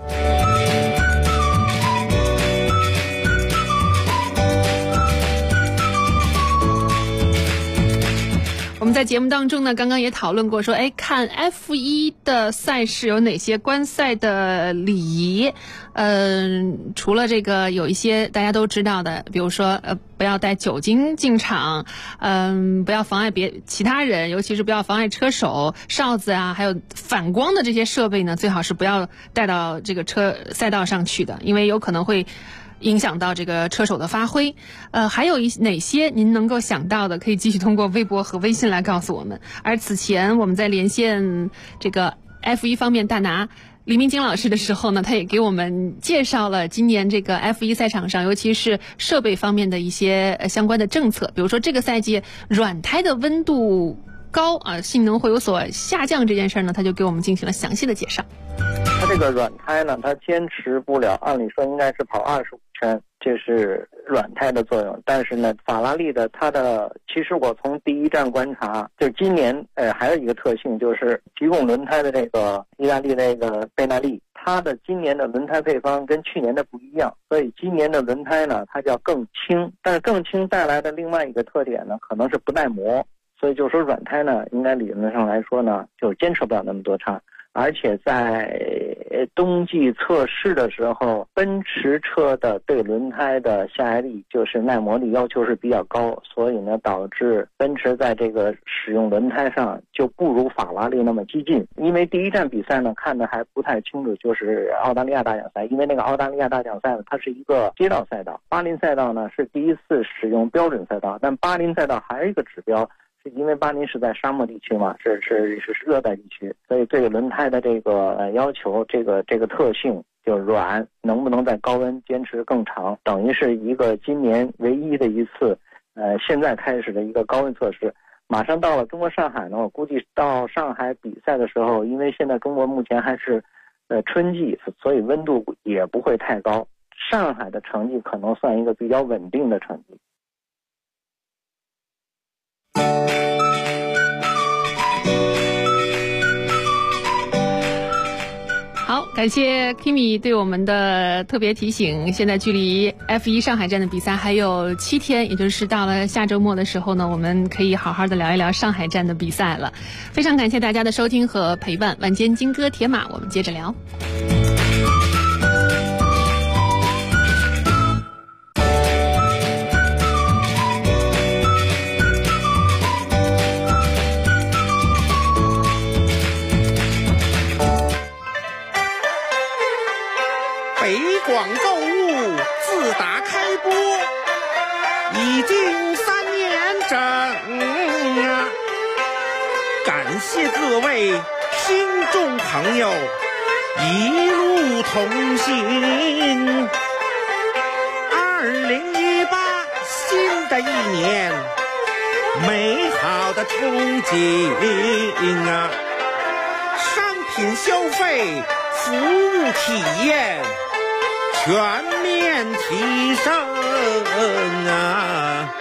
我们在节目当中呢，刚刚也讨论过说，看 F1 的赛事有哪些观赛的礼仪？除了这个有一些大家都知道的，比如说不要带酒精进场，不要妨碍其他人，尤其是不要妨碍车手，哨子啊，还有反光的这些设备呢，最好是不要带到这个赛道上去的，因为有可能会影响到这个车手的发挥。还有哪些您能够想到的，可以继续通过微博和微信来告诉我们。而此前我们在连线这个 F1 方面大拿李明京老师的时候呢，他也给我们介绍了今年这个 F1 赛场上，尤其是设备方面的一些相关的政策，比如说这个赛季软胎的温度高性能会有所下降这件事呢，他就给我们进行了详细的介绍。 它这个软胎呢，它坚持不了，按理说应该是跑25圈，这是软胎的作用。但是呢，法拉利的其实我从第一站观察，就是今年还有一个特性，就是提供轮胎的这个意大利那个贝纳利，它的今年的轮胎配方跟去年的不一样，所以今年的轮胎呢，它叫更轻。但是更轻带来的另外一个特点呢，可能是不耐磨，所以就说软胎呢，应该理论上来说呢，就坚持不了那么多差。而且在冬季测试的时候，奔驰车的对轮胎的下压力就是耐磨力要求是比较高，所以呢导致奔驰在这个使用轮胎上就不如法拉利那么激进。因为第一站比赛呢看得还不太清楚，就是澳大利亚大奖赛，因为那个澳大利亚大奖赛呢它是一个街道赛道，巴林赛道呢是第一次使用标准赛道，但巴林赛道还有一个指标，是因为巴林是在沙漠地区嘛，是热带地区，所以对轮胎的这个要求，这个特性就软，能不能在高温坚持更长，等于是一个今年唯一的一次现在开始的一个高温测试。马上到了中国上海呢，我估计到上海比赛的时候，因为现在中国目前还是春季，所以温度也不会太高，上海的成绩可能算一个比较稳定的成绩。 好，感谢 Kimi 对我们的特别提醒。现在距离 F1 上海站的比赛还有7天，也就是到了下周末的时候呢，我们可以好好的聊一聊上海站的比赛了。非常感谢大家的收听和陪伴，晚间金戈铁马，我们接着聊。 北广购物自打开播已经3年整啊！感谢各位听众朋友一路同行。2018新的一年，美好的憧憬啊！商品消费，服务体验全面提升啊！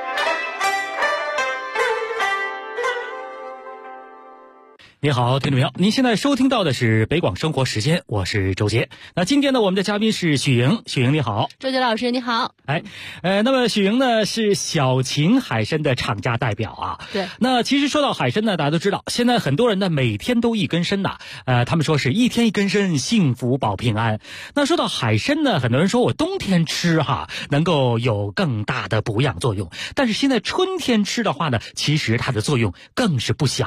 你好，听众朋友，您现在收听到的是北广生活时间，我是周杰。那今天呢，我们的嘉宾是许莹，许莹你好。 周杰老师你好。 那么许莹呢是小秦海参的厂家代表啊。 对。 那其实说到海参呢，大家都知道，现在很多人呢每天都一根参呐，他们说是一天一根参，幸福保平安。那说到海参呢，很多人说我冬天吃能够有更大的补养作用，但是现在春天吃的话呢，其实它的作用更是不小啊。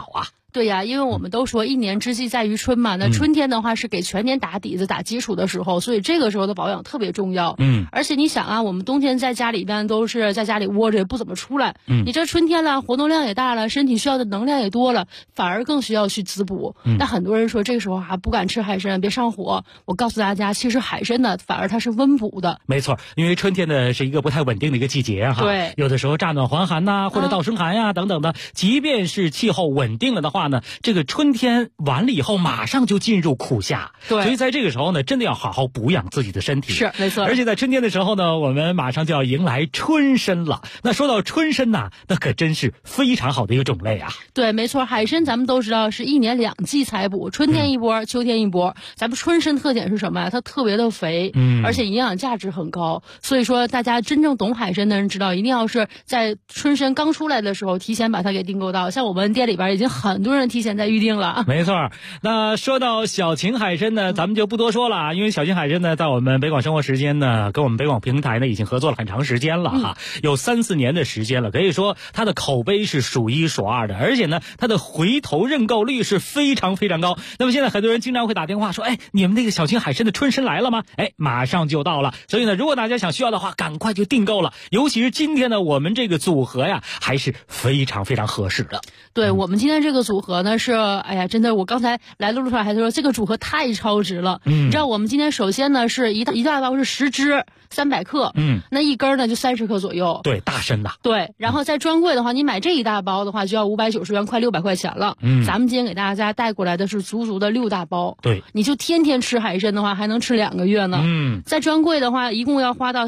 对呀，因为我们都说一年之计在于春嘛，那春天的话是给全年打底子、打基础的时候，所以这个时候的保养特别重要。而且你想啊，我们冬天在家里边都是在家里窝着，也不怎么出来。你这春天了，活动量也大了，身体需要的能量也多了，反而更需要去滋补。那很多人说这个时候还不敢吃海参，别上火。我告诉大家，其实海参呢，反而它是温补的。 没错，因为春天呢是一个不太稳定的一个季节哈。 对， 有的时候乍暖还寒呐，或者倒生寒呀等等的，即便是气候稳定了的话呢，这个春天完了以后马上就进入酷夏。 对， 所以在这个时候呢，真的要好好补养自己的身体。 是，没错。 而且在春天的时候呢，我们马上就要迎来春参了。那说到春参呐，那可真是非常好的一个种类啊。 对，没错，海参咱们都知道是一年2季采补，春天一波，秋天一波。咱们春参特点是什么呀？它特别的肥，而且营养价值很高。所以说，大家真正懂海参的人知道，一定要是在春参刚出来的时候，提前把它给订购到。像我们店里边已经很多人提前在预定了。 没错。那说到小秦海参呢，咱们就不多说了，因为小秦海参呢，在我们北广生活时间呢，跟我们北广平台呢已经合作了很长时间了哈，有3-4年的时间了，可以说它的口碑是数1数2的，而且呢，它的回头认购率是非常非常高。那么现在很多人经常会打电话说，哎，你们那个小秦海参的春参来了吗？哎，马上就到了。所以呢，如果大家需要的话，赶快就订购了。尤其是今天呢，我们这个组合呀，还是非常非常合适的。 对，我们今天这个组合呢是，哎呀，真的，我刚才来的路上还说这个组合太超值了。你知道我们今天首先呢是一大包是10只，300克，那一根呢就30克左右。 对，大参的。 对，然后在专柜的话，你买这一大包的话就要590元，快600块钱了。咱们今天给大家带过来的是足足的6大包。 对， 你就天天吃海参的话，还能吃2个月呢。在专柜的话，一共要花到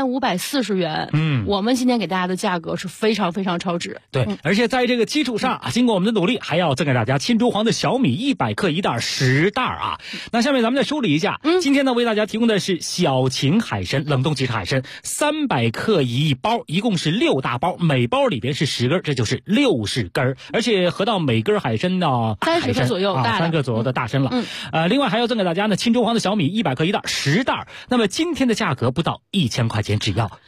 3540元。我们今天给大家的价格是非常非常超值。 对，而且在这个基础上，经过我们的努力，还要赠给大家青州黄的小米100克一袋10袋啊。那下面咱们再梳理一下，今天呢为大家提供的是小秦海参冷冻即食海参300克一包，一共是6大包，每包里边是10根，这就是60根，而且合到每根海参呢 30克左右 ，3克左右的大参了。另外还要赠给大家呢青州黄的小米100克一袋10袋，那么今天的价格不到1000块钱，只要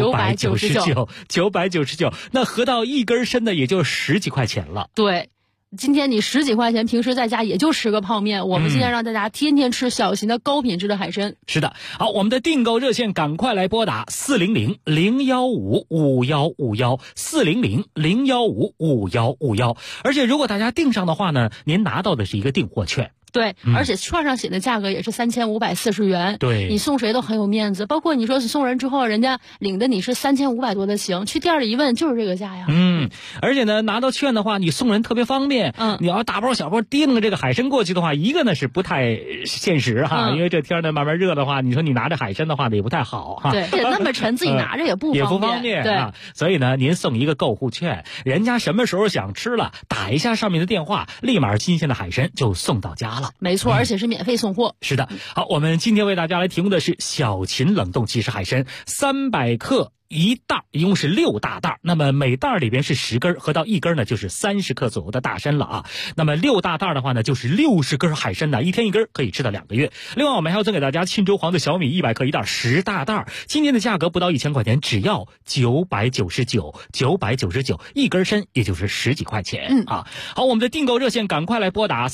999，那合到一根参呢也就10几块钱了。 对。今天你10几块钱，平时在家也就吃个泡面。我们今天让大家天天吃小秦的高品质的海参。 是的，好，我们的订购热线赶快来拨打400-015-5151，400-015-5151。而且如果大家订上的话呢，您拿到的是一个订货券。 对，而且券上写的价格也是3540元。 对， 你送谁都很有面子，包括你说是送人之后，人家领的你是3500多的行，去店里一问就是这个价呀。 而且呢，拿到券的话，你送人特别方便。你要大包小包提楞这个海参过去的话，一个呢是不太现实哈，因为这天呢慢慢热的话，你说你拿着海参的话呢也不太好哈。 对，那么沉，自己拿着也不方便。 对啊，所以呢，您送一个购物券，人家什么时候想吃了，打一下上面的电话，立马新鲜的海参就送到家了。 没错，而且是免费送货。 是的，好，我们今天为大家来提供的是小秦冷冻即食海参300克一袋，一共是6大袋，那么每袋里边是10根，合到一根呢就是30克左右的大参了啊。那么6大袋的话呢，就是60根海参的，一天一根，可以吃到2个月。另外我们还要赠给大家青州黄的小米100克一袋10大袋，今天的价格不到1000块钱，只要999，一根参也就是10几块钱啊。好，我们的订购热线赶快来拨打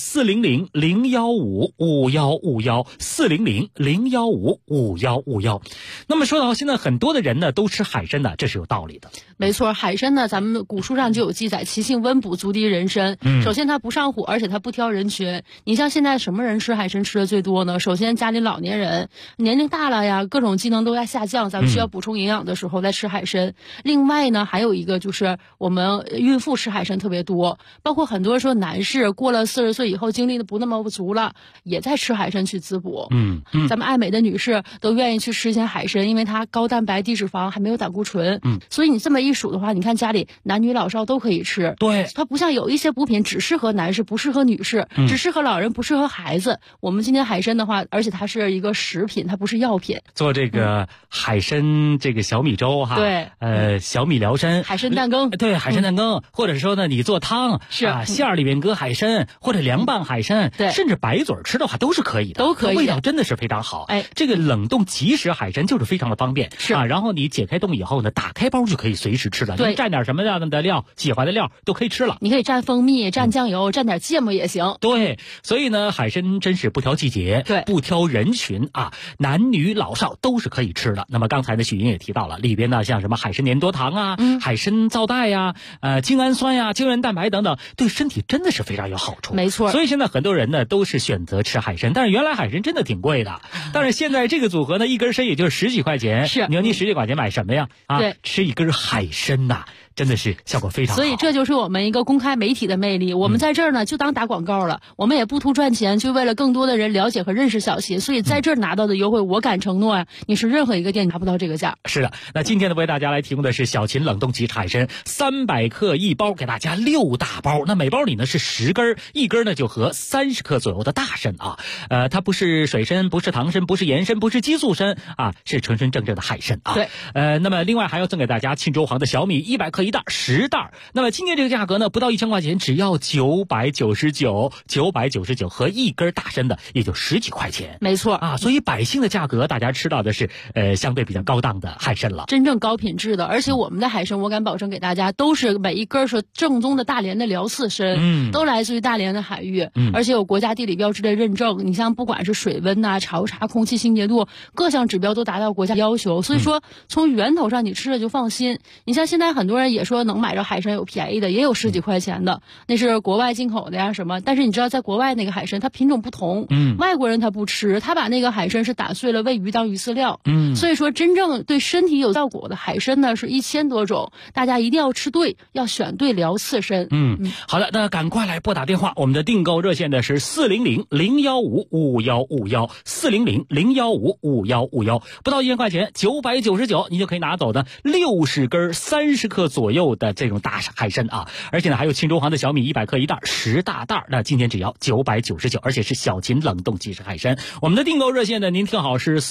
400-015-5151，400-015-5151。那么说到现在很多的人呢都吃海参呢，这是有道理的。 没错，海参呢，咱们古书上就有记载，其性温补，足敌人参。首先它不上火，而且它不挑人群。你像现在什么人吃海参吃的最多呢？首先家里老年人，年龄大了呀，各种机能都在下降，咱们需要补充营养的时候再吃海参。另外呢，还有一个就是我们孕妇吃海参特别多，包括很多说男士过了40岁以后精力不那么足了，也在吃海参去滋补。咱们爱美的女士都愿意去吃一些海参，因为它高蛋白低脂肪，还没有胆固醇。所以你这么一数的话，你看家里男女老少都可以吃。 对， 它不像有一些补品只适合男士不适合女士，只适合老人不适合孩子。我们今天海参的话，而且它是一个食品，它不是药品。 做这个海参这个小米粥哈， 对， 小米辽参， 海参蛋羹， 对，海参蛋羹，或者说呢你做汤是啊，馅儿里面搁海参，或者凉拌海参， 对， 甚至白嘴吃的话都是可以的， 都可以， 味道真的是非常好。 哎， 这个冷冻即食海参就是非常的方便， 是啊，然后你解开冻以后呢，打开包就可以随时吃了。 对， 你蘸点什么样的料，喜欢的料都可以吃了。 你可以蘸蜂蜜、蘸酱油、蘸点芥末也行。 对，所以呢，海参真是不挑季节， 对， 不挑人群啊，男女老少都是可以吃的。那么刚才呢，许莹也提到了，里边呢像什么海参粘多糖啊、海参皂带呀、精氨酸呀、胶原蛋白等等，对身体真的是非常有好处。 没错。 所以现在很多人呢都是选择吃海参，但是原来海参真的挺贵的，但是现在这个组合呢，一根参也就是10几块钱。 是， 你说你10几块钱买什么呀？啊， 对， 吃一根海参呐。真的是效果非常好， 所以这就是我们一个公开媒体的魅力。我们在这儿呢就当打广告了，我们也不图赚钱，就为了更多的人了解和认识小秦。所以在这儿拿到的优惠，我敢承诺呀，你是任何一个店拿不到这个价。 是的，那今天呢为大家来提供的是小秦冷冻级海参300克一包，给大家6大包。那每包里呢是10根，一根呢就合30克左右的大参啊。它不是水参，不是糖参，不是盐参，不是激素参啊，是纯纯正正的海参啊。 对。 那么另外还要赠给大家庆州行的小米100克一袋10袋。那么今天这个价格呢，不到1000块钱，只要999和一根大参的也就10几块钱。 没错啊，所以百姓的价格大家吃到的是相对比较高档的海参了， 真正高品质的。而且我们的海参，我敢保证给大家都是每一根是正宗的大连的辽刺参，都来自于大连的海域，而且有国家地理标志的认证。你像不管是水温啊、潮差、空气清洁度，各项指标都达到国家要求。所以说从源头上你吃了就放心。你像现在很多人也说能买着海参，有便宜的，也有10几块钱的，那是国外进口的呀什么。但是你知道在国外那个海参它品种不同，外国人他不吃，他把那个海参是打碎了喂鱼当鱼饲料，所以说真正对身体有效果的海参呢是1000多种，大家一定要吃对，要选对辽刺参。 好的，那赶快来拨打电话，我们的订购热线的是400-015-5151，400-015-5151，不到1000块钱，999你就可以拿走的60根30克左右的这种大海参啊，而且呢还有庆州行的小米100克一袋10大袋，那今天只要999，而且是小秦冷冻即食海参。我们的订购热线呢，您听好是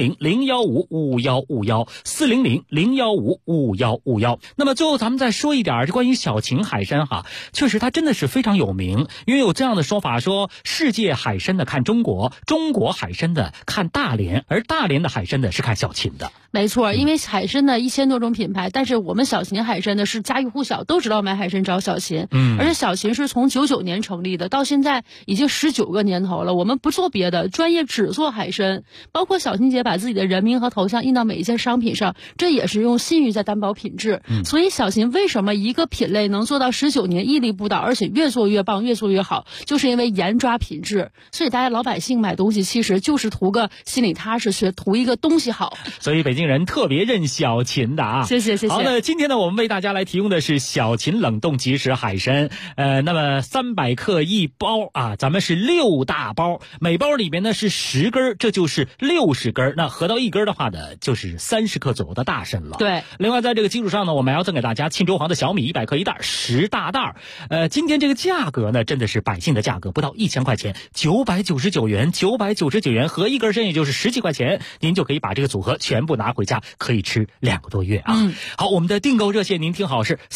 400-015-5151，400-015-5151。那么最后咱们再说一点关于小秦海参哈，确实它真的是非常有名，因为有这样的说法说，世界海参的看中国，中国海参的看大连，而大连的海参的是看小秦的。 没错，因为海参呢1000多种品牌，但是我们小秦海参呢是家喻户晓，都知道买海参找小秦。而且小秦是从99年成立的，到现在已经19个年头了。我们不做别的，专业只做海参，包括小秦姐把自己的人名和头像印到每一件商品上，这也是用信誉在担保品质。所以小秦为什么一个品类能做到19年屹立不倒，而且越做越棒，越做越好，就是因为严抓品质。所以大家老百姓买东西其实就是图个心里踏实，图一个东西好。 所以北京人特别认小秦的啊。 谢谢。 好的，今天呢我们为大家来提供的是小秦冷冻即食海参，那么300克一包啊，咱们是6大包，每包里面呢是10根，这就是60根，那合到一根的话呢就是30克左右的大参了。 对， 另外在这个基础上呢，我们还要赠给大家庆州行的小米100克一袋10大袋。今天这个价格呢真的是百姓的价格，不到1000块钱，999元，合一根参也就是10几块钱，您就可以把这个组合全部拿回家，可以吃2个多月啊。好，我们的订购热线您听好是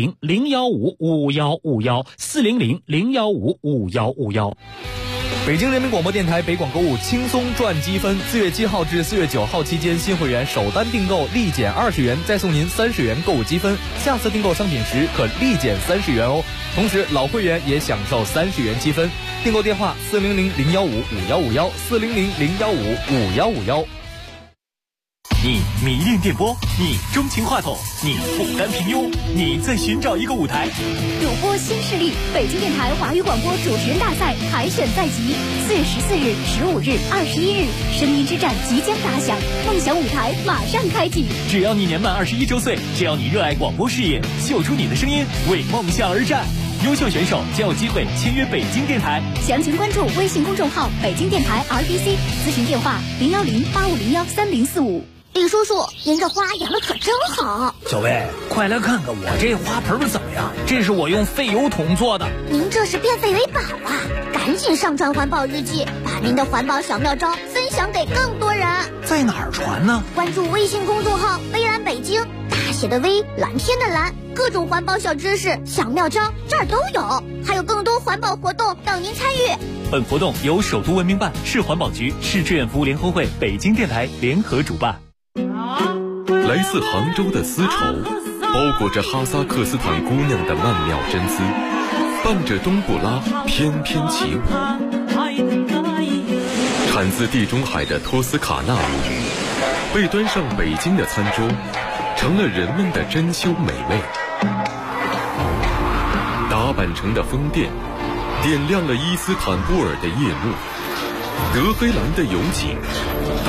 400-015-5151，400-015-5151。 北京人民广播电台北广购物轻松赚积分，4月7号至4月9号期间，新会员首单订购立减20元，再送您30元购物积分，下次订购商品时可立减30元哦。同时老会员也享受30元积分。订购电话400-015-5151，400-015-5151。 你迷恋电波，你钟情话筒，你不甘平庸，你在寻找一个舞台。 主播新势力，北京电台华语广播主持人大赛海选在即，4月14日、15日、21日，声音之战即将打响，梦想舞台马上开启。 只要你年满21周岁，只要你热爱广播事业，秀出你的声音，为梦想而战。优秀选手将有机会签约北京电台。 详情关注微信公众号北京电台 RBC， 咨询电话010-8501-3045。李叔叔，您这花养的可真好。 小薇，快来看看我这花盆怎么样？这是我用废油桶做的。 您这是变废为宝啊！赶紧上传环保日记，把您的环保小妙招分享给更多人。 在哪儿传呢？ 关注微信公众号微蓝北京，大写的微，蓝天的蓝，各种环保小知识、小妙招这儿都有，还有更多环保活动等您参与。 本活动由首都文明办、市环保局、市志愿服务联合会、北京电台联合主办。 来自杭州的丝绸，包裹着哈萨克斯坦姑娘的曼妙真姿，伴着冬不拉翩翩起舞。产自地中海的托斯卡纳舞，被端上北京的餐桌，成了人们的珍馐美味。打扮成的宫殿，点亮了伊斯坦布尔的夜幕，德黑兰的油井